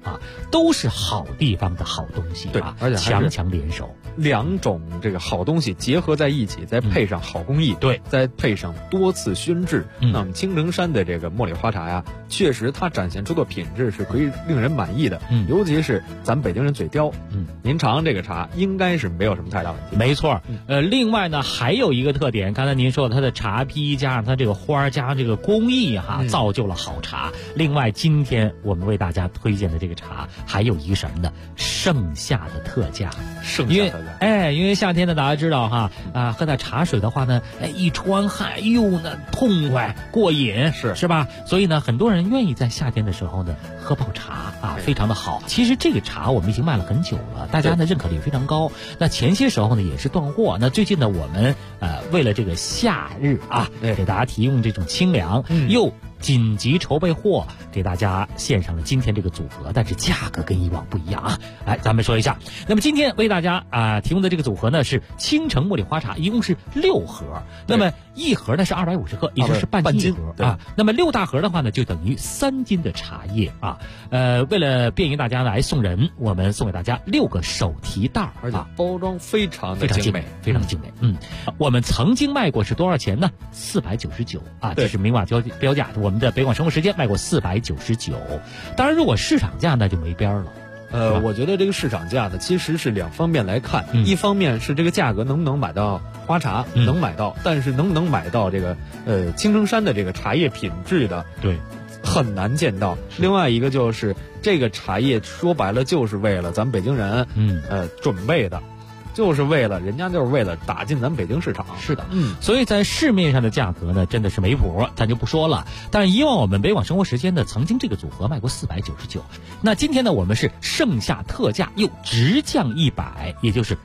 S17: 啊，都是好地方的好东西啊，
S16: 而且
S17: 强强联手，
S16: 两种这个好东西结合在一起，再配上好工艺，
S17: 对，
S16: 再配上多次熏制，那么青城山的这个茉莉花茶呀，确实它展现出的品质是可以令人满意的，尤其是咱们北京人嘴刁，您尝这个茶应该是没有什么太大问题。
S17: 没错，另外呢还有一个特点，刚才您说的它的茶坯加上它这个花加上这个工艺造就了好茶。另外今天我们为大家推荐的这个茶还有一个什么呢？盛夏的特价，因为夏天呢大家知道喝点茶水的话呢，一出完汗，那痛快过瘾，是吧？所以呢很多人愿意在夏天的时候呢喝泡茶非常的好。其实这个茶我们已经卖了很久了，大家呢认可率非常高。那前些时候呢也是断货，那最近呢我们为了这个夏日给大家提供这种清凉，又紧急筹备货，给大家献上了今天这个组合，但是价格跟以往不一样啊。来，咱们说一下。那么今天为大家提供的这个组合呢是青城茉莉花茶，一共是6盒。那么一盒呢是250克，也就是半斤盒啊。那么6大盒的话呢就等于3斤的茶叶啊。为了便于大家来送人，我们送给大家6个手提袋，
S16: 而且包装非常的精美，
S17: 非常精美。我们曾经卖过是多少钱呢？499啊，这是明码标价。我们的北广生活时间卖过499，当然如果市场价那就没边了。
S16: 我觉得这个市场价呢，其实是2方面来看，一方面是这个价格能不能买到花茶，能买到，但是能不能买到这个青城山的这个茶叶品质的，
S17: 对，
S16: 很难见到。另外一个就是这个茶叶说白了就是为了咱们北京人准备的。就是为了打进咱北京市场。
S17: 是的，所以在市面上的价格呢，真的是没谱，咱就不说了。但是以往我们北广生活时间呢，曾经这个组合卖过499。那今天呢，我们是盛夏特价又直降100，也就是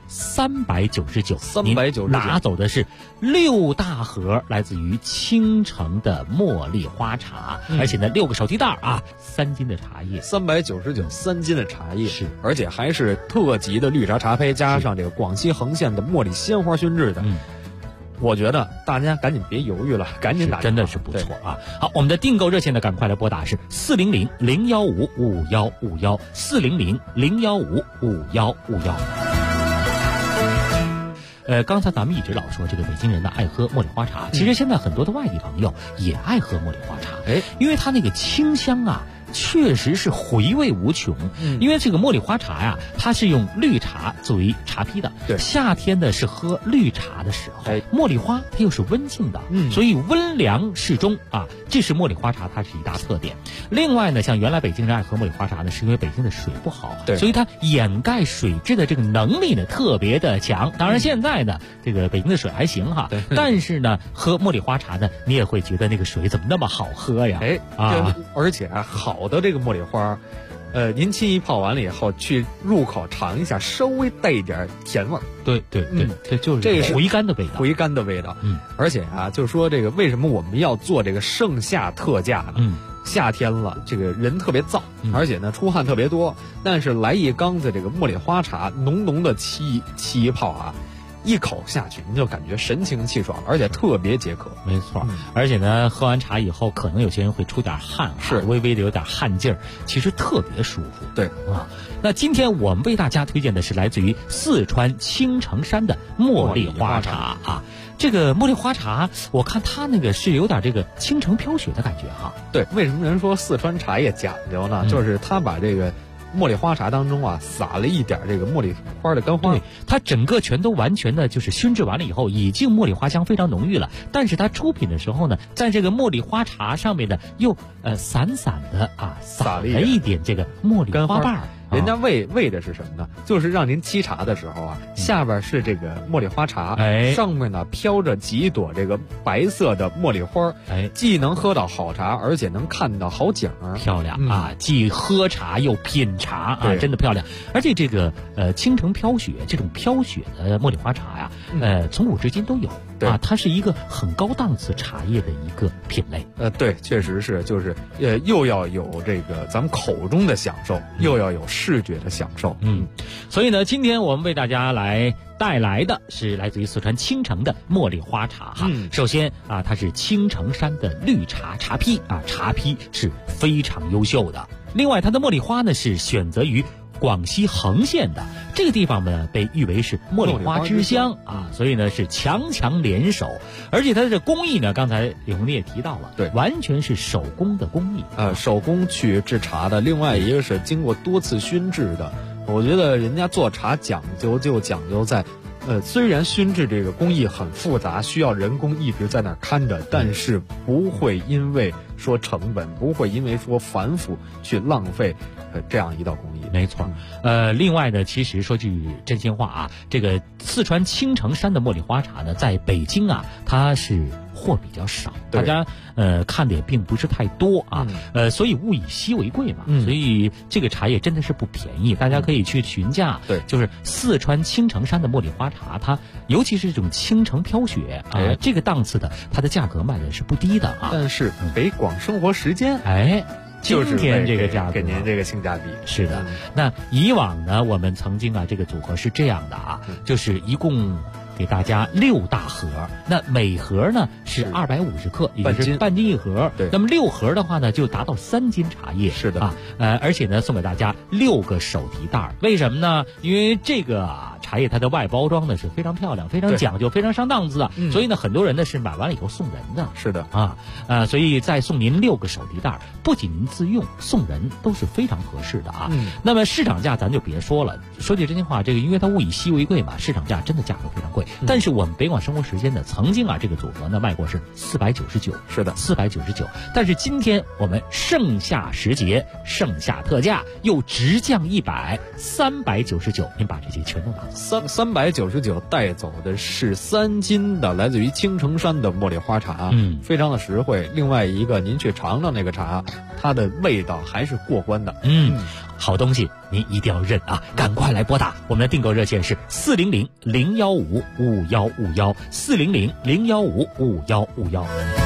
S17: 399。您拿走的是6大盒来自于青城的茉莉花茶，而且呢6个手提袋3斤的茶叶
S16: ，399 3斤的茶叶
S17: 是，
S16: 而且还是特级的绿茶茶胚，加上这个广西横县的茉莉鲜花熏制的。我觉得大家赶紧别犹豫了，赶紧打，
S17: 真的是不错啊！好，我们的订购热线呢，赶快来拨打是400-015-5151，400-015-5151。刚才咱们一直老说这个北京人呢爱喝茉莉花茶，其实现在很多的外地朋友也爱喝茉莉花茶，因为它那个清香确实是回味无穷。因为这个茉莉花茶呀，它是用绿茶作为茶坯的。
S16: 对，
S17: 夏天呢是喝绿茶的时候，茉莉花它又是温性的，所以温凉适中这是茉莉花茶它是一大特点。另外呢，像原来北京人爱喝茉莉花茶呢，是因为北京的水不好，所以它掩盖水质的这个能力呢特别的强。当然现在呢，这个北京的水还行但是呢，喝茉莉花茶呢，你也会觉得那个水怎么那么好喝呀？
S16: 而且好的这个茉莉花，您沏一泡完了以后，去入口尝一下，稍微带一点甜味儿。
S17: 对，就是这是回甘的味道。
S16: 而且就是说这个为什么我们要做这个盛夏特价呢？夏天了，这个人特别燥，而且呢出汗特别多，但是来一缸子这个茉莉花茶，浓浓的沏一泡一口下去，您就感觉神清气爽，而且特别解渴。
S17: 没错，而且呢，喝完茶以后，可能有些人会出点汗，微微的有点汗劲儿，其实特别舒服。
S16: 对
S17: 那今天我们为大家推荐的是来自于四川青城山的茉莉花茶这个茉莉花茶，我看它那个是有点这个青城飘雪的感觉
S16: 对，为什么人说四川茶叶讲究呢？就是它把这个茉莉花茶当中撒了一点这个茉莉花的干花，
S17: 对，它整个全都完全的就是熏制完了以后，已经茉莉花香非常浓郁了。但是它出品的时候呢，在这个茉莉花茶上面呢，又散散的撒了一点这个茉莉花瓣。
S16: 人家为的是什么呢？就是让您沏茶的时候下边是这个茉莉花茶，上面呢飘着几朵这个白色的茉莉花，既能喝到好茶，而且能看到好景儿，
S17: 漂亮既喝茶又品茶真的漂亮。而且这个青城飘雪这种飘雪的茉莉花茶从古至今都有。它是一个很高档次茶叶的一个品类。
S16: 对，确实是，就是又要有这个咱们口中的享受，又要有视觉的享受。
S17: 所以呢，今天我们为大家来带来的是来自于四川青城的茉莉花茶首先它是青城山的绿茶茶坯茶坯是非常优秀的。 另外，它的茉莉花呢是选择于广西横县的这个地方呢，被誉为是茉莉花之乡啊，所以呢是强强联手，而且它的工艺呢，刚才李红丽也提到了，
S16: 对，
S17: 完全是手工的工艺，
S16: 手工去制茶的，另外一个是经过多次熏制的。我觉得人家做茶讲究就讲究在，虽然熏制这个工艺很复杂，需要人工一直在那儿看着，但是不会因为说成本，不会因为说繁复去浪费这样一道工艺。
S17: 没错，另外呢，其实说句真心话啊，这个四川青城山的茉莉花茶呢，在北京啊，它是货比较少，大家看的也并不是太多啊，所以物以稀为贵嘛，所以这个茶叶真的是不便宜，大家可以去询价。
S16: 对，
S17: 就是四川青城山的茉莉花茶，它尤其是这种青城飘雪啊，这个档次的，它的价格卖的是不低的啊。
S16: 但是北广生活时间，
S17: 今天这个价格
S16: 给您这个性价比。
S17: 是的，那以往呢，我们曾经啊，这个组合是这样的啊，就是一共给大家6大盒，那每盒呢是250克，也就是半斤一盒。
S16: 对，
S17: 那么6盒的话呢，就达到3斤茶叶。
S16: 是的
S17: 啊，而且呢，送给大家6个手提袋。为什么呢？因为这个茶叶它的外包装呢是非常漂亮、非常讲究、非常上档次的，所以呢，很多人呢是买完了以后送人的。
S16: 是的
S17: 啊，所以再送您6个手提袋，不仅您自用，送人都是非常合适的啊。那么市场价咱就别说了，说句真心话，这个因为它物以稀为贵嘛，市场价真的价格非常贵。但是我们北广生活时间呢，曾经啊这个组合呢卖过是499，
S16: 是的
S17: ，499。但是今天我们盛夏时节，盛夏特价又直降100，399，您把这些全都拿走。
S16: 399带走的是3斤的来自于青城山的茉莉花茶，非常的实惠。另外一个，您去尝尝那个茶，它的味道还是过关的。
S17: 好东西您一定要认啊！赶快来拨打我们的订购热线是400-015-5151，400-015-5151。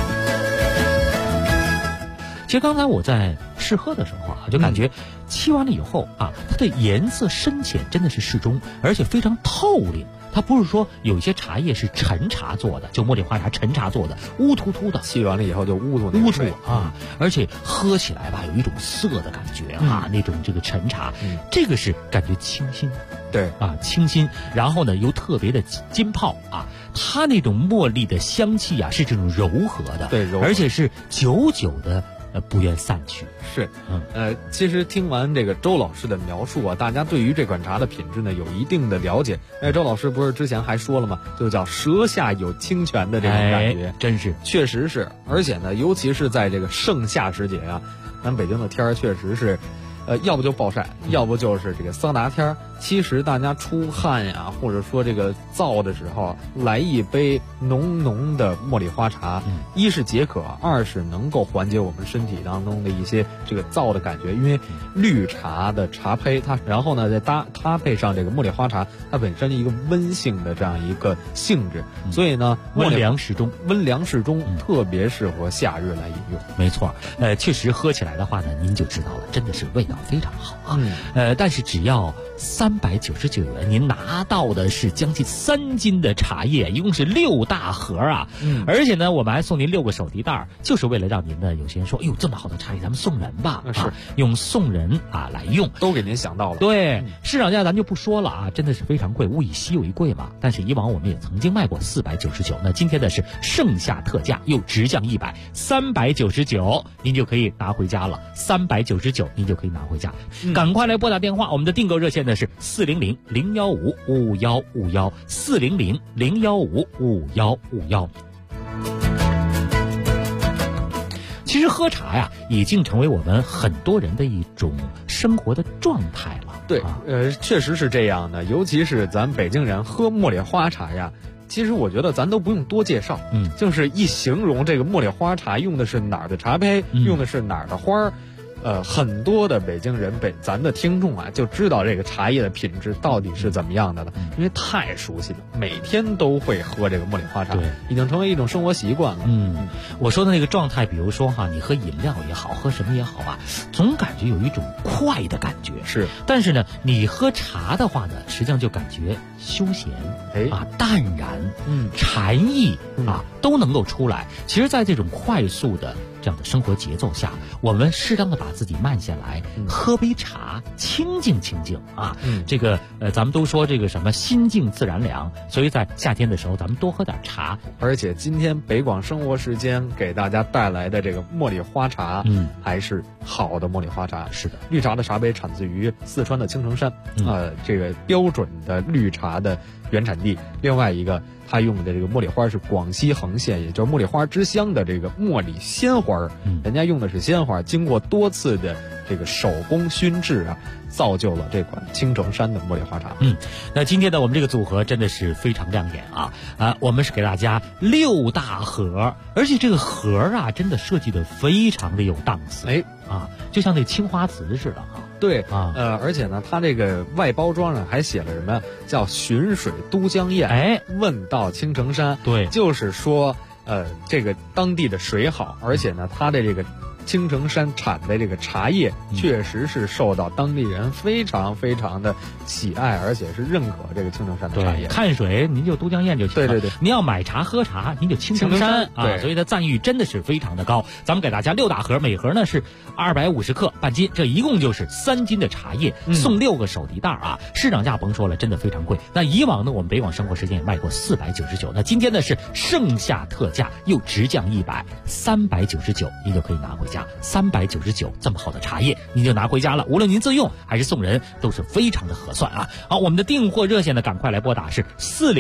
S17: 其实刚才我在试喝的时候啊，就感觉沏完了以后啊，它的颜色深浅真的是适中，而且非常透亮。它不是说有一些茶叶是陈茶做的，就茉莉花茶陈茶做的，乌突突的，
S16: 沏完了以后就乌突
S17: 啊，而且喝起来吧有一种涩的感觉啊，那种这个陈茶，这个是感觉清新，
S16: 对
S17: 啊，清新，然后呢又特别的浸泡啊，它那种茉莉的香气啊是这种柔和的，
S16: 对，柔和，
S17: 而且是久久的不愿散去。
S16: 是，其实听完这个周老师的描述啊，大家对于这款茶的品质呢有一定的了解。周老师不是之前还说了吗？就叫舌下有清泉的这种感觉，
S17: 真是，
S16: 确实是。而且呢，尤其是在这个盛夏时节啊，咱北京的天儿确实是，要不就暴晒，要不就是这个桑拿天儿。其实大家出汗呀，或者说这个燥的时候，来一杯浓浓的茉莉花茶，一是解渴，二是能够缓解我们身体当中的一些这个燥的感觉。因为绿茶的茶胚它，然后呢再搭配上这个茉莉花茶，它本身一个温性的这样一个性质，所以呢
S17: 温凉适中，
S16: 特别适合夏日来饮用。
S17: 没错，确实喝起来的话呢，您就知道了，真的是味道非常好啊。但是只要399元，您拿到的是将近3斤的茶叶，一共是6大盒啊。而且呢，我们还送您6个手提袋，就是为了让您呢，有些人说，哎呦，这么好的茶叶，咱们送人吧，
S16: 是
S17: 用送人啊来用，
S16: 都给您想到了。
S17: 对，市场价咱就不说了啊，真的是非常贵，物以稀为贵嘛。但是以往我们也曾经卖过499，那今天的是盛夏特价，又直降100，399，您就可以拿回家了，399您就可以拿回家。赶快来拨打电话，我们的订购热线呢是400-015-5151，400-015-5151。其实喝茶呀，已经成为我们很多人的一种生活的状态了。
S16: 对，确实是这样的。尤其是咱北京人喝茉莉花茶呀，其实我觉得咱都不用多介绍，就是一形容这个茉莉花茶用的是哪儿的茶胚，用的是哪儿的花儿。很多的北京人咱的听众啊，就知道这个茶叶的品质到底是怎么样的了，因为太熟悉了，每天都会喝这个茉莉花茶，已经成为一种生活习惯了。
S17: 我说的那个状态，比如说哈，你喝饮料也好，喝什么也好吧，总感觉有一种快的感觉。
S16: 是，
S17: 但是呢，你喝茶的话呢，实际上就感觉休闲，淡然，禅意啊，都能够出来。其实，在这种快速的这样的生活节奏下，我们适当的把自己慢下来，喝杯茶，清静清静啊。这个咱们都说这个什么心静自然凉，所以在夏天的时候，咱们多喝点茶。
S16: 而且今天北广生活时间给大家带来的这个茉莉花茶，还是好的茉莉花茶。
S17: 是的，
S16: 绿茶的茶杯产自于四川的青城山，这个标准的绿茶的原产地。另外一个，它用的这个茉莉花是广西恒县，也就是茉莉花之乡的这个茉莉鲜花，人家用的是鲜花，经过多次的这个手工熏制啊，造就了这款青城山的茉莉花茶。
S17: 那今天呢，我们这个组合真的是非常亮眼啊！我们是给大家6大盒，而且这个盒啊，真的设计的非常的有档次，就像那青花瓷似的啊。
S16: 对而且呢，它这个外包装上还写了什么？叫寻水都江堰，问道青城山。
S17: 对，
S16: 就是说，这个当地的水好，而且呢，它的这个青城山产的这个茶叶确实是受到当地人非常非常的喜爱，而且是认可这个青城山的茶叶。
S17: 看水您就都江堰就行了。对，您要买茶喝茶您就青城山啊，所以它赞誉真的是非常的高。咱们给大家6大盒，每盒呢是250克半斤，这一共就是3斤的茶叶，送6个手提袋啊。市场价甭说了，真的非常贵。那以往呢，我们北广生活时间也卖过499，那今天呢是盛夏特价，又直降100，399，您就可以拿回家。399这么好的茶叶，您就拿回家了。无论您自用还是送人，都是非常的合算啊！好，我们的订货热线呢，赶快来拨打是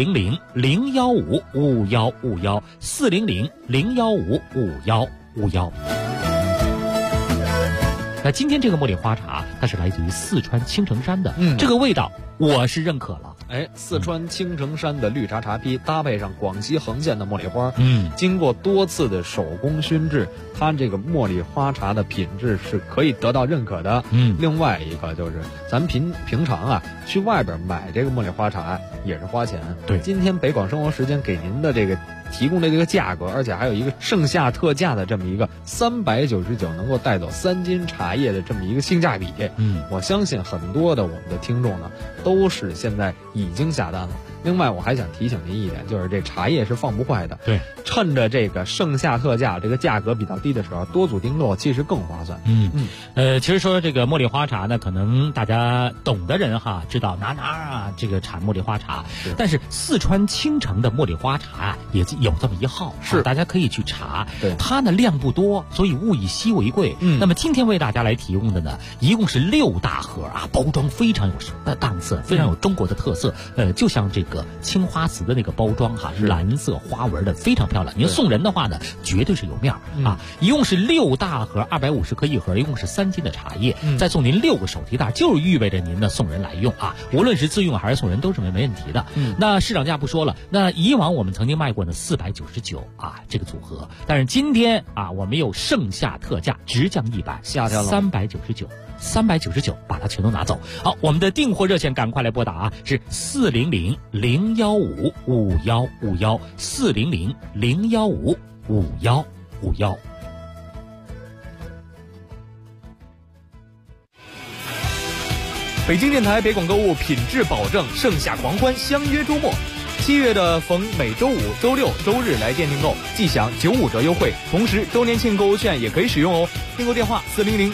S17: 400-015-5151，400-015-5151。那今天这个茉莉花茶，它是来自于四川青城山的，这个味道我是认可了。
S16: 四川青城山的绿茶茶坯搭配上广西恒县的茉莉花，经过多次的手工熏制，它这个茉莉花茶的品质是可以得到认可的。另外一个就是咱平常啊去外边买这个茉莉花茶也是花钱。
S17: 对，
S16: 今天北广生活时间给您的这个提供的这个价格，而且还有一个盛夏特价的这么一个399能够带走3斤茶叶的这么一个性价比。我相信很多的我们的听众呢都是现在已经下单了。另外我还想提醒您一点，就是这茶叶是放不坏的。
S17: 对，
S16: 趁着这个盛夏特价，这个价格比较低的时候，多组订购其实更划算。
S17: 其实说这个茉莉花茶呢，可能大家懂的人知道哪啊这个产茉莉花茶，但是四川青城的茉莉花茶也有这么一号，大家可以去查。它呢量不多，所以物以稀为贵。那么今天为大家来提供的呢，一共是6大盒啊，包装非常有档次，非常有中国的特色。就像这个青花瓷的那个包装蓝色花纹的非常漂亮。您送人的话呢，绝对是有面啊。一共是6大盒，250克一盒，一共是3斤的茶叶，再送您6个手提袋，就是意味着您呢送人来用啊，无论是自用还是送人都是没问题的。那市场价不说了，那以往我们曾经卖过呢499啊这个组合，但是今天啊我们有盛夏特价，直降100，
S16: 夏天了
S17: 399，把它全都拿走。好，我们的订货热线赶快来拨打啊，是400-015-5151，400-015-5151。
S13: 北京电台北广购物品质保证，盛夏狂欢，相约周末。7月的逢每周五、周六、周日来店订购，即享95折优惠，同时周年庆购物券也可以使用哦。订购电话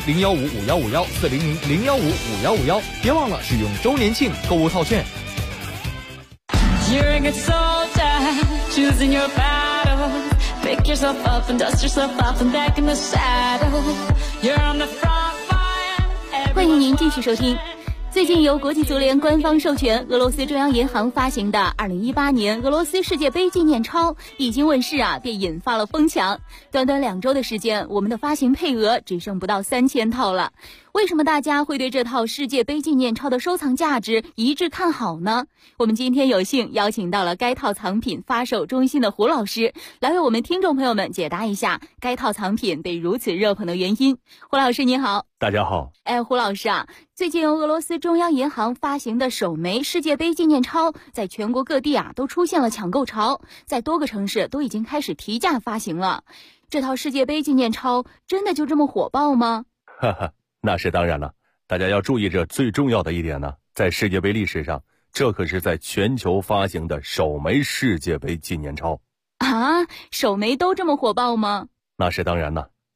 S13: 400-015-5151，400-015-5151，别忘了使用周年庆购物套券。
S2: You're a good soldier, choosing your battles. Pick yourself up and dust yourself off and back in the saddle. You're on the front line.
S6: 欢迎您继续收听。最近由国际足联官方授权，俄罗斯中央银行发行的2018年俄罗斯世界杯纪念钞一经问世便引发了疯抢。短短2周的时间，我们的发行配额只剩不到3000套了。为什么大家会对这套世界杯纪念钞的收藏价值一致看好呢？我们今天有幸邀请到了该套藏品发售中心的胡老师，来为我们听众朋友们解答一下该套藏品被如此热捧的原因。胡老师您好。
S18: 大家好。
S6: 胡老师最近由俄罗斯中央银行发行的首枚世界杯纪念钞在全国各地都出现了抢购潮，在多个城市都已经开始提价发行了。这套世界杯纪念钞真的就这么火爆吗？
S18: 哈哈，那是当然了。大家要注意这最重要的一点呢，在世界杯历史上，这可是在全球发行的首枚世界杯纪念钞。
S6: 首枚都这么火爆吗？
S18: 那是当然了。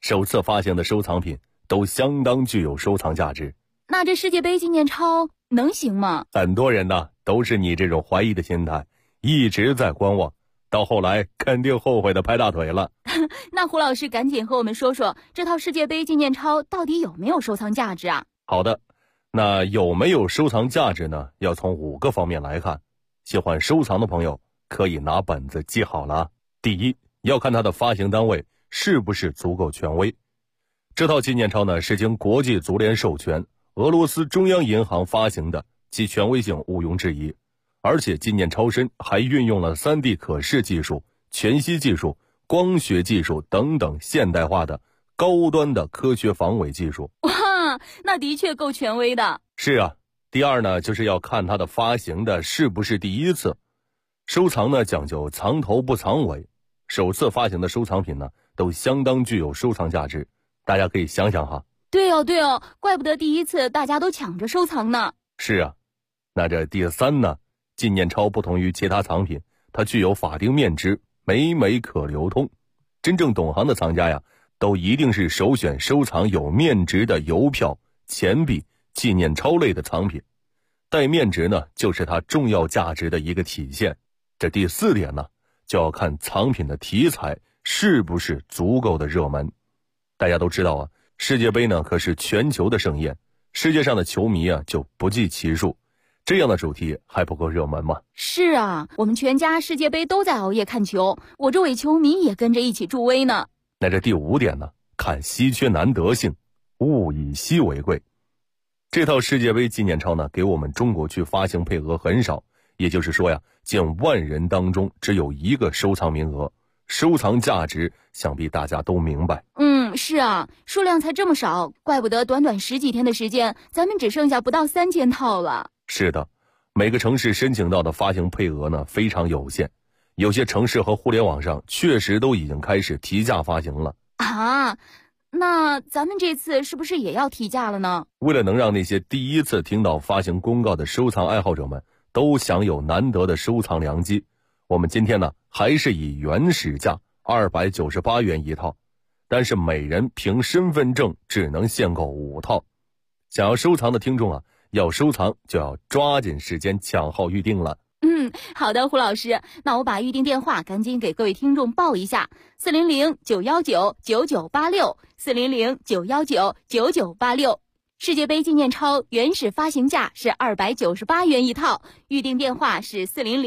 S18: 首次发行的收藏品都相当具有收藏价值。
S6: 那这世界杯纪念钞能行吗？
S18: 很多人呢都是你这种怀疑的心态，一直在观望，到后来肯定后悔的拍大腿了。
S6: 那胡老师赶紧和我们说说，这套世界杯纪念钞到底有没有收藏价值啊？
S18: 好的，那有没有收藏价值呢？要从5个方面来看。喜欢收藏的朋友可以拿本子记好了。第一，要看它的发行单位是不是足够权威。这套纪念钞呢是经国际足联授权，俄罗斯中央银行发行的，其权威性毋庸置疑。而且纪念钞身还运用了 3D 可视技术、全息技术、光学技术等等现代化的高端的科学防伪技术。
S6: 哇，那的确够权威的。
S18: 是啊。第二呢，就是要看它的发行的是不是第一次。收藏呢讲究藏头不藏尾，首次发行的收藏品呢都相当具有收藏价值。大家可以想想哈。
S6: 对哦，怪不得第一次大家都抢着收藏呢。
S18: 是啊。那这第三呢，纪念钞不同于其他藏品，它具有法定面值，每每可流通。真正懂行的藏家呀，都一定是首选收藏有面值的邮票、钱币、纪念钞类的藏品。带面值呢，就是它重要价值的一个体现。这第4点呢，就要看藏品的题材是不是足够的热门。大家都知道啊，世界杯呢可是全球的盛宴，世界上的球迷啊就不计其数，这样的主题还不够热门吗？
S6: 是啊，我们全家世界杯都在熬夜看球，我这位球迷也跟着一起助威呢。
S18: 那这第5点呢，看稀缺难得性，物以稀为贵。这套世界杯纪念钞呢，给我们中国区发行配额很少，也就是说呀，近万人当中只有1个收藏名额，收藏价值想必大家都明白。
S6: 是啊，数量才这么少，怪不得短短10几天的时间，咱们只剩下不到3000套了。
S18: 是的，每个城市申请到的发行配额呢非常有限，有些城市和互联网上确实都已经开始提价发行了。
S6: 啊，那咱们这次是不是也要提价了呢？
S18: 为了能让那些第一次听到发行公告的收藏爱好者们都享有难得的收藏良机，我们今天呢还是以原始价298元一套，但是每人凭身份证只能限购5套。想要收藏的听众啊，要收藏就要抓紧时间抢号预定了。
S6: 好的，胡老师，那我把预定电话赶紧给各位听众报一下：400-919-9986，400-919-9986。世界杯纪念钞原始发行价是298元一套，预定电话是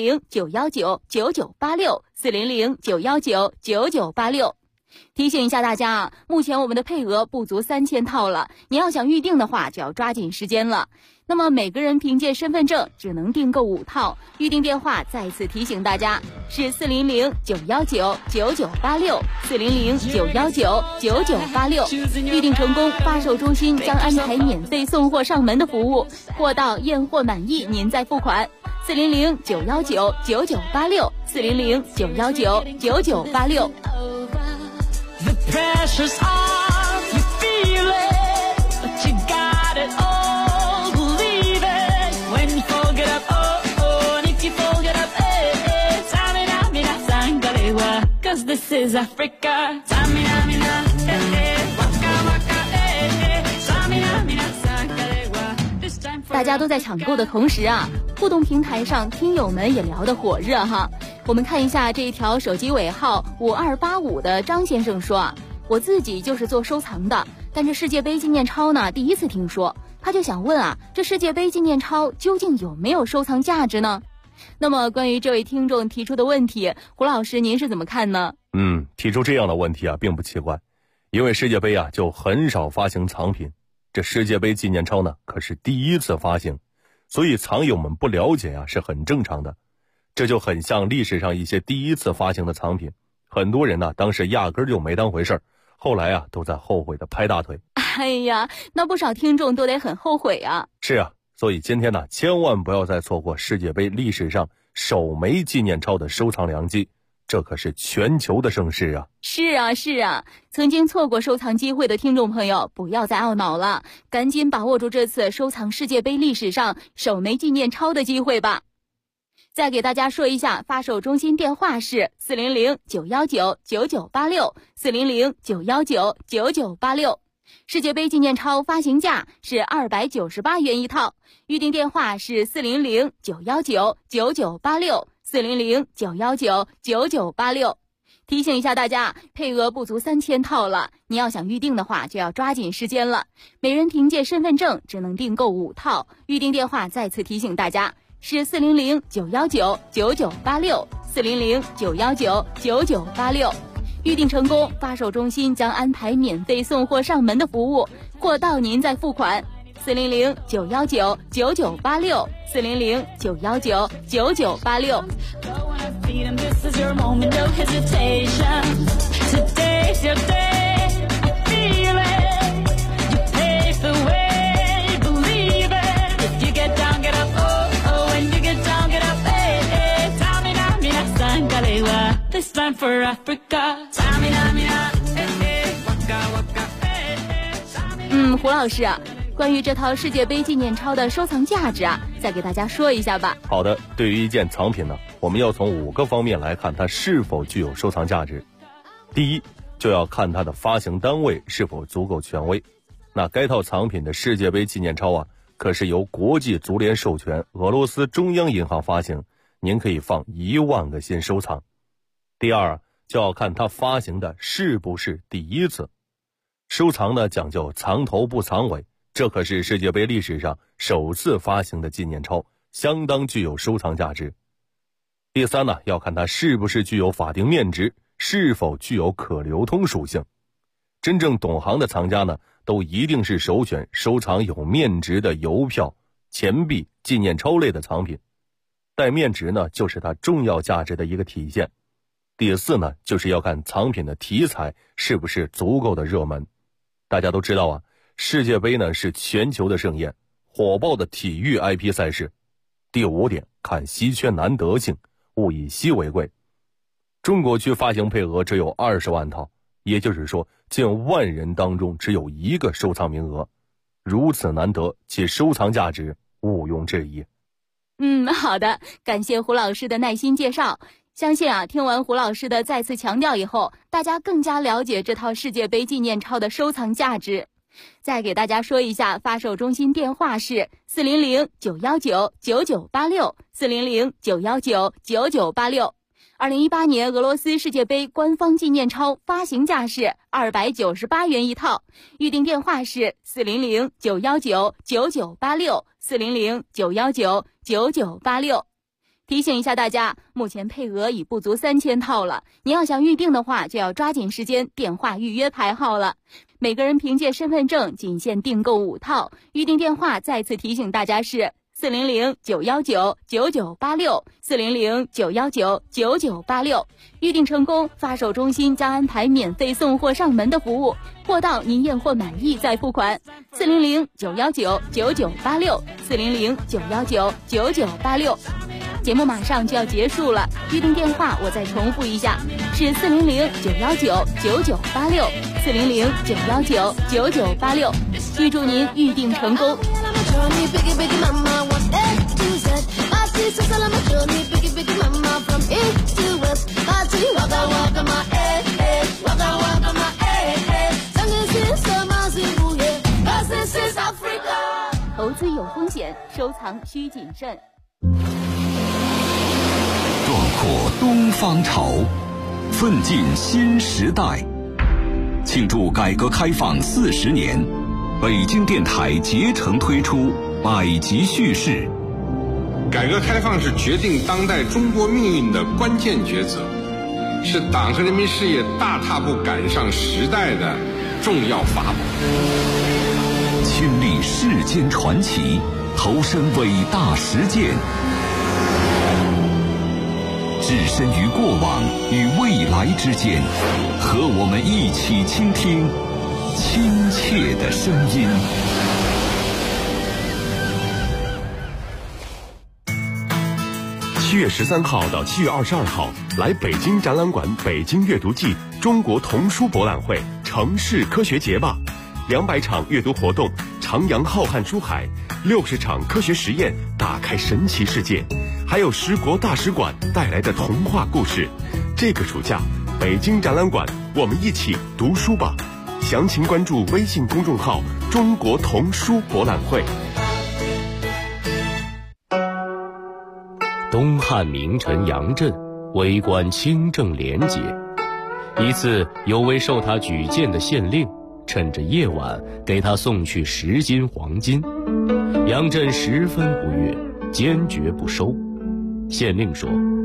S6: 400-919-9986，400-919-9986。提醒一下大家啊，目前我们的配额不足3000套了，你要想预定的话就要抓紧时间了。那么每个人凭借身份证只能订购5套，预定电话再次提醒大家是400-919-9986，400-919-9986。预定成功，发售中心将安排免费送货上门的服务，货到验货满意您再付款。400-919-9986，400-919-9986。
S2: The pressure's on, you feel it, but you got it all, believe it. When you fold it up, oh, and if you fold it up, Samina, mina, sangalewa, 'cause this is Africa. Samina, mina, waka, waka, Samina, mina, sangalewa. This time for
S6: 大家都在抢购的同时啊，互动平台上听友们也聊得火热哈。我们看一下这一条手机尾号5285的张先生说啊，我自己就是做收藏的，但这世界杯纪念钞呢第一次听说，他就想问啊，这世界杯纪念钞究竟有没有收藏价值呢？那么关于这位听众提出的问题，胡老师您是怎么看呢？
S18: 提出这样的问题啊并不奇怪，因为世界杯啊就很少发行藏品，这世界杯纪念钞呢可是第一次发行，所以藏友们不了解啊是很正常的。这就很像历史上一些第一次发行的藏品，很多人呢当时压根儿就没当回事儿，后来啊都在后悔的拍大腿。
S6: 哎呀，那不少听众都得很后悔啊。
S18: 是啊，所以今天呢千万不要再错过世界杯历史上首枚纪念钞的收藏良机，这可是全球的盛事啊。
S6: 是啊，曾经错过收藏机会的听众朋友不要再懊恼了，赶紧把握住这次收藏世界杯历史上首枚纪念钞的机会吧。 再给大家说一下，发售中心电话是400-919-9986，400-919-9986。世界杯纪念钞发行价是298元一套，预订电话是400-919-9986，400-919-9986。提醒一下大家，配额不足3000套了，你要想预订的话就要抓紧时间了。每人凭借身份证只能订购5套，预订电话再次提醒大家是400-919-9986，400-919-9986。预订成功，发售中心将安排免费送货上门的服务，货到您再付款。400-919-9986，400-919-9986。
S2: This is your moment, no hesitation. Today's your day, I feel it. You pave the way, believe it. If you get down, get up, oh, oh. When you get down, get up, hey, hey. Tamina, mina, sangalewa. This time for Africa. Tamina, mina, hey, hey. Waka, waka, hey, hey.
S6: 胡老师啊，关于这套世界杯纪念钞的收藏价值啊，再给大家说一下吧。
S18: 好的，对于一件藏品呢，我们要从5个方面来看它是否具有收藏价值。第一，就要看它的发行单位是否足够权威。那该套藏品的世界杯纪念钞啊，可是由国际足联授权，俄罗斯中央银行发行，您可以放1万个心收藏。第二，就要看它发行的是不是第一次。收藏呢讲究藏头不藏尾，这可是世界杯历史上首次发行的纪念钞，相当具有收藏价值。第三呢，要看它是不是具有法定面值，是否具有可流通属性。真正懂行的藏家呢，都一定是首选收藏有面值的邮票、钱币、纪念钞类的藏品。带面值呢，就是它重要价值的一个体现。第四呢，就是要看藏品的题材是不是足够的热门。大家都知道啊，世界杯呢是全球的盛宴，火爆的体育 IP 赛事。第5点，看稀缺难得性，物以稀为贵。中国区发行配额只有20万套，也就是说近万人当中只有1个收藏名额，如此难得，其收藏价值毋庸置疑。
S6: 好的，感谢胡老师的耐心介绍。相信啊，听完胡老师的再次强调以后，大家更加了解这套世界杯纪念钞的收藏价值。再给大家说一下，发售中心电话是400-919-9986，400-919-9986。2018年俄罗斯世界杯官方纪念钞发行价是298元一套，预订电话是400-919-9986，400-919-9986。提醒一下大家，目前配额已不足3000套了，您要想预订的话，就要抓紧时间电话预约排号了。每个人凭借身份证仅限订购5套，预订电话再次提醒大家是400-919-9986，400-919-9986。预订成功，发售中心将安排免费送货上门的服务，货到您验货满意再付款。400-919-9986，400-919-9986。节目马上就要结束了，预订电话我再重复一下，是400-919-9986，400-919-9986。预祝您预订成功。投资有风险，收藏需谨慎。
S1: 壮阔东方潮，奋进新时代。庆祝改革开放40年，北京电台竭诚推出百集叙事。
S19: 改革开放是决定当代中国命运的关键抉择，是党和人民事业大踏步赶上时代的重要法宝。
S1: 亲历世间传奇，投身伟大实践，置身于过往与未来之间，和我们一起倾听亲切的声音。
S3: 7月13号到7月22号，来北京展览馆北京阅读季中国童书博览会城市科学节吧！200场阅读活动，徜徉浩瀚书海， 60场科学实验打开神奇世界，还有10国大使馆带来的童话故事。这个暑假，北京展览馆，我们一起读书吧！详情关注微信公众号“中国童书博览会”。
S20: 东汉名臣杨震为官清正廉洁，一次有位受他举荐的县令趁着夜晚给他送去10斤黄金，杨震十分不悦，坚决不收。县令说：